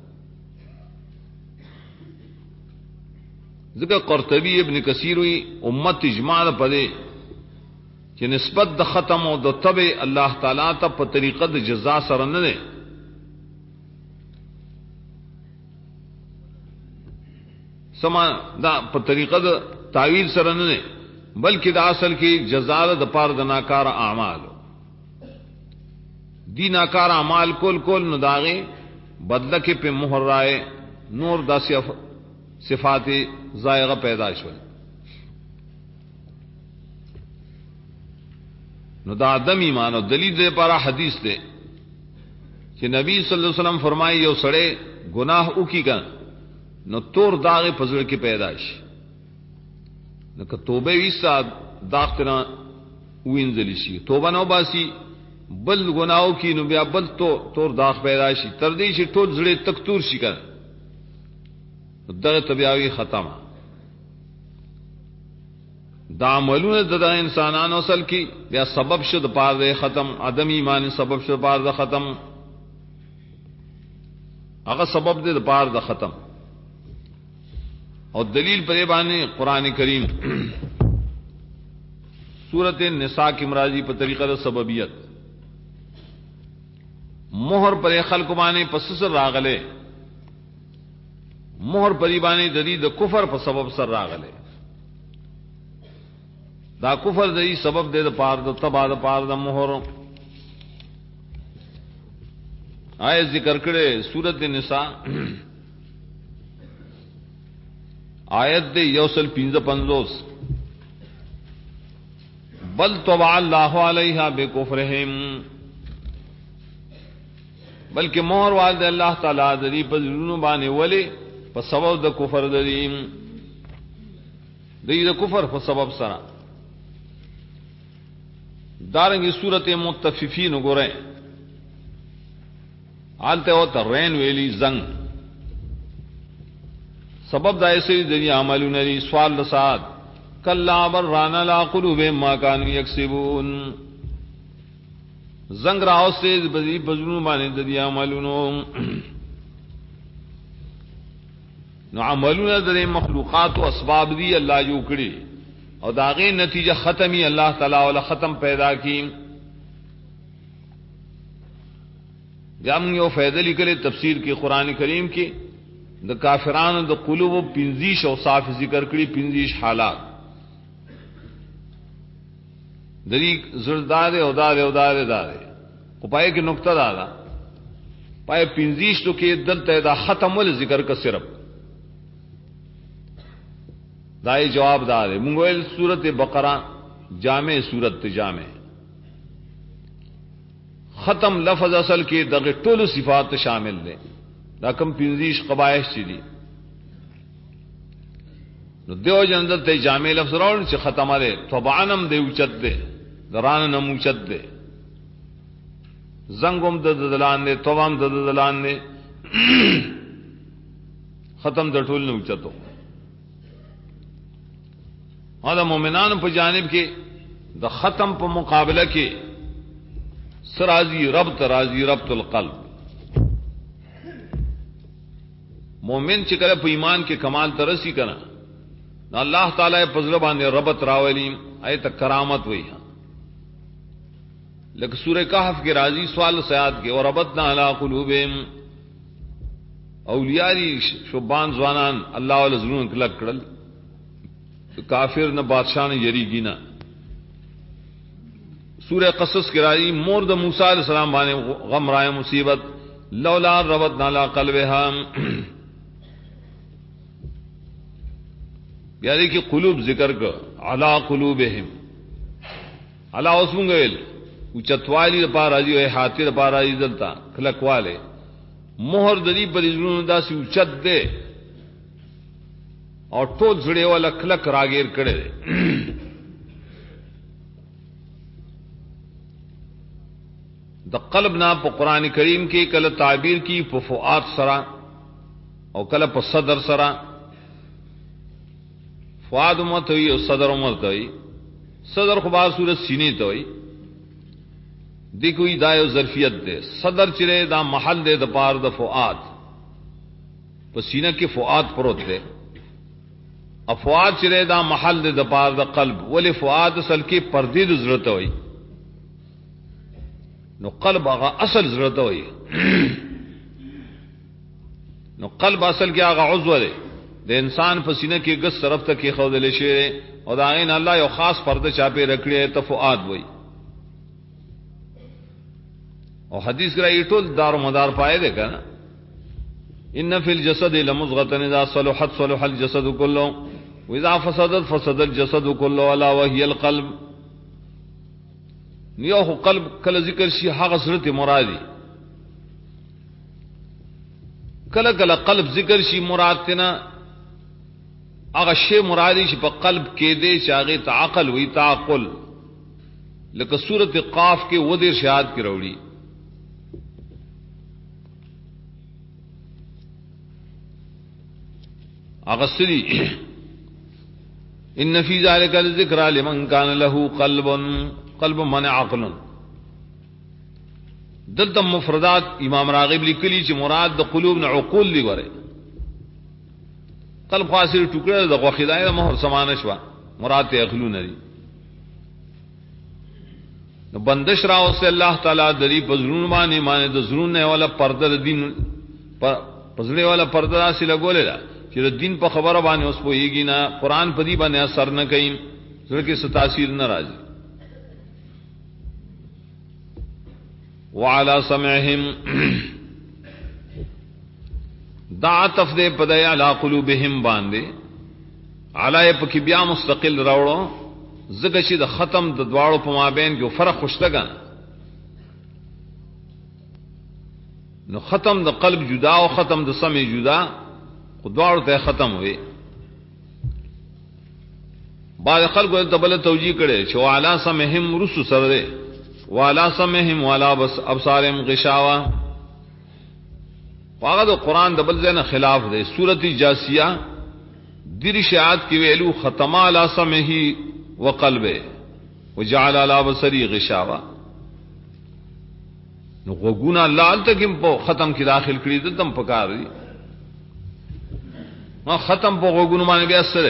S1: ذکر قرطبی ابن کثیر ہوئی امت اجماع دا پدے کہ نسبت د ختم او د تبع اللہ تعالی ته په طریقه د جزاء سره نه ده سما دا په طریقه د تعویل سره نه ده بلکې د اصل کې جزاء د پاره د ناکار اعمال دی ناکار اعمال کول نو داغه بدله کې په مہر رائے نور د صفات زائغه پیدا شول نو دا آدم ایمان او دلیل دے پارا حدیث دے چې نبی صلی الله علیه وسلم فرمایي یو سړی گناہ وکي کړه نو تور داغ پزړ کې پیدا شي نو که توبه ویسا داغ تنا وینځل شي توبه نو باسي بل گناہو کی نو بیا بل تو تور داغ پیدا شي تر دې چې ټول زړه تک تور شي کړه دغه طبيعي ختمه دا عملونه د انسانانو اصل کې بیا سبب شد پاره ختم عدم ایمان سبب شد پاره ختم هغه سبب دې پاره د ختم اور دلیل پر باندې قران کریم سورۃ النساء کی مرادی پر طریقہ سببیت مہر پر خلق باندې پس سر راغله مہر پری باندې د دې د کفر په سبب سر راغله دا کفر دې سبب دې د پاره د تبا د پاره د مہر آیت ذکر کړي سورۃ النساء آیت دے یوسل 55 بل طبع اللہ علیہا بکفرہم بلکہ مہر والد اللہ تعالی دری پر ظلم بانے والے پر سبب دا کفر دریم دی دا کفر پر سبب سرا دارنگی صورت متففین گرے آلتے ہوتا رین ویلی زنگ سبب دا ایسے دنیا عملون لی سوال لساد کلا برانا لا قلوب ما کانو یکسبون زنگ راو سے بدی بزنو بانے دنیا عملونو نو عملون در مخلوقات و اسباب دی اللہ جو کری اور داغی نتیجہ ختمی اللہ تعالی والا ختم پیدا کی جب یو فیض لکلے تفسیر کی قرآن کریم کی د کافرانو د قلوب پنځیش او صاف ذکر کړي پنځیش حالات دری زردار او دار کو پای کې نقطه دا پای پنځیش تو کې دلته دا ختم ول ذکر کا صرف دای جواب دار مونږ ول سورته بقره جامع سورته جامع ختم لفظ اصل کې دغه ټول صفات شامل دي دا کم پنځیش قبایح چي دي نو دیو جندل ته جامع لفظ راوړ چې ختمه ده طبعانم دی اوچت ده دران نم اوچت ده زنګوم د دلان نه توام د دلان نه ختم د ټول نه اوچتو دا مومنانو په جانب کې د ختم په مقابله کې سرازی ربط القلب مومن چې کله په ایمان کې کمال ترسي کنا الله تعالی په ځل باندې ربط راولي ایت کرامت وای لکه سورہ کہف کې راځي سوال سیاد کې اور ربطنا علی قلوبهم اولیاء شوبان ځوانان الله ول زړونو کلک کړل کافر نه بادشاہ نه یریږي نه سورہ قصص کې راځي مور د موسی علیہ السلام باندې غم راي مصیبت لولا ربطنا علی قلبها یعنی کہ قلوب ذکر کا علا قلوبہم علا اسمنگ ویل اچتوالی دا پا راضی ہوئے حاتی دا پا راضی دلتا کلکوالے مہر دلی پر ازرون دا سی اچت دے اور ٹوٹ زڑے والا کلک راگیر کڑے دے دا قلب نا پا قرآن کریم کی کل تعبیر کی پا فؤاد سرا اور کل پا صدر سرا فؤاد امت ہوئی اور صدر امت ہوئی صدر خبار صورت سینے تو ہوئی دیکھوئی دائے و ظرفیت دے صدر چرے دا محل دے دا پار دا فؤاد تو سینہ کے فؤاد پروت دے افواد چرے دا محل دے دا پار دا قلب ولی فؤاد اصل کی پردی دا ضرورت ہوئی نو قلب آغا اصل ضرورت ہوئی نو قلب اصل کی آغا عضو دے د انسان پسینه کې ګس طرف ته کې خو دل شي او دا غین الله یو خاص پرده چاپه رکړي ته فؤاد وای او حدیث کرای ټول دار مدار پائے دے کنه ان فی الجسد لمضغه اذا صلحت صلح الجسد كله واذا فسدت فسد الجسد كله الا وهي القلب نیو قلب کله ذکر شي هغه صورت مرادی کله کله قلب ذکر شي مراد تنا هغه شی مرادی شي په قلب کې دې چې هغه تعقل وی تعقل لکه سورۃ قاف کې و دې ارشاد کې وروړي هغه سری ان فی ذلک الذکر لمن کان له قلب من عقل دلته مفردات امام راغب لیکلی چې مراد د قلوب نه عقول دی وره قلب خاصه ټوکړه د غوخیدای مهر سمانه شو مراد ته عقلو نه دي نو بندش راو سے الله تعالی دری پزړون باندې معنی د زړون نه ولا پرده دین پزړې ولا پرده راسي لګولې دا چې د دین په خبره باندې اوس پويږي نه قران په دې باندې اثر نه کوي زړه کې ست تاثیر نه راځي وعلى سمعهم دا تفدی پدای علی قلوبهم باندې علی پکې بیا مستقل راوړو زګه چې د ختم د دواړو په مابین کې فرق خوشتګان نو ختم د قلب جدا او ختم د سمع جدا خدواړو ته ختم وي بعض خلکو ته بل توجیه کړي چې وعلى سمعهم رسو سره وعلى سمعهم وعلى ابصارهم غشاوه هغه د قران د بل ځای خلاف دی سورۃ جاسیہ درشات کې ویلو ختم علی سمعه وقلبه وجعل على بصری غشاوه نو وګونه الله تکم په ختم کې داخل کړی د تم پکار دي ما ختم په وګونه باندې بیا سره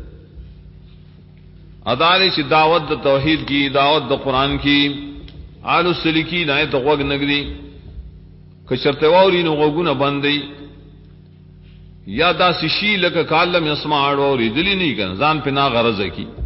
S1: ادارې چې دعوت د توحید کی دعوت د قران کی آلو سلیکی نه ته وګ نګري که شرطه ووري نو وګونه باندې یا دا شی لکه کالم یسمع اوري دلی نه کن ځان په نا غرض کی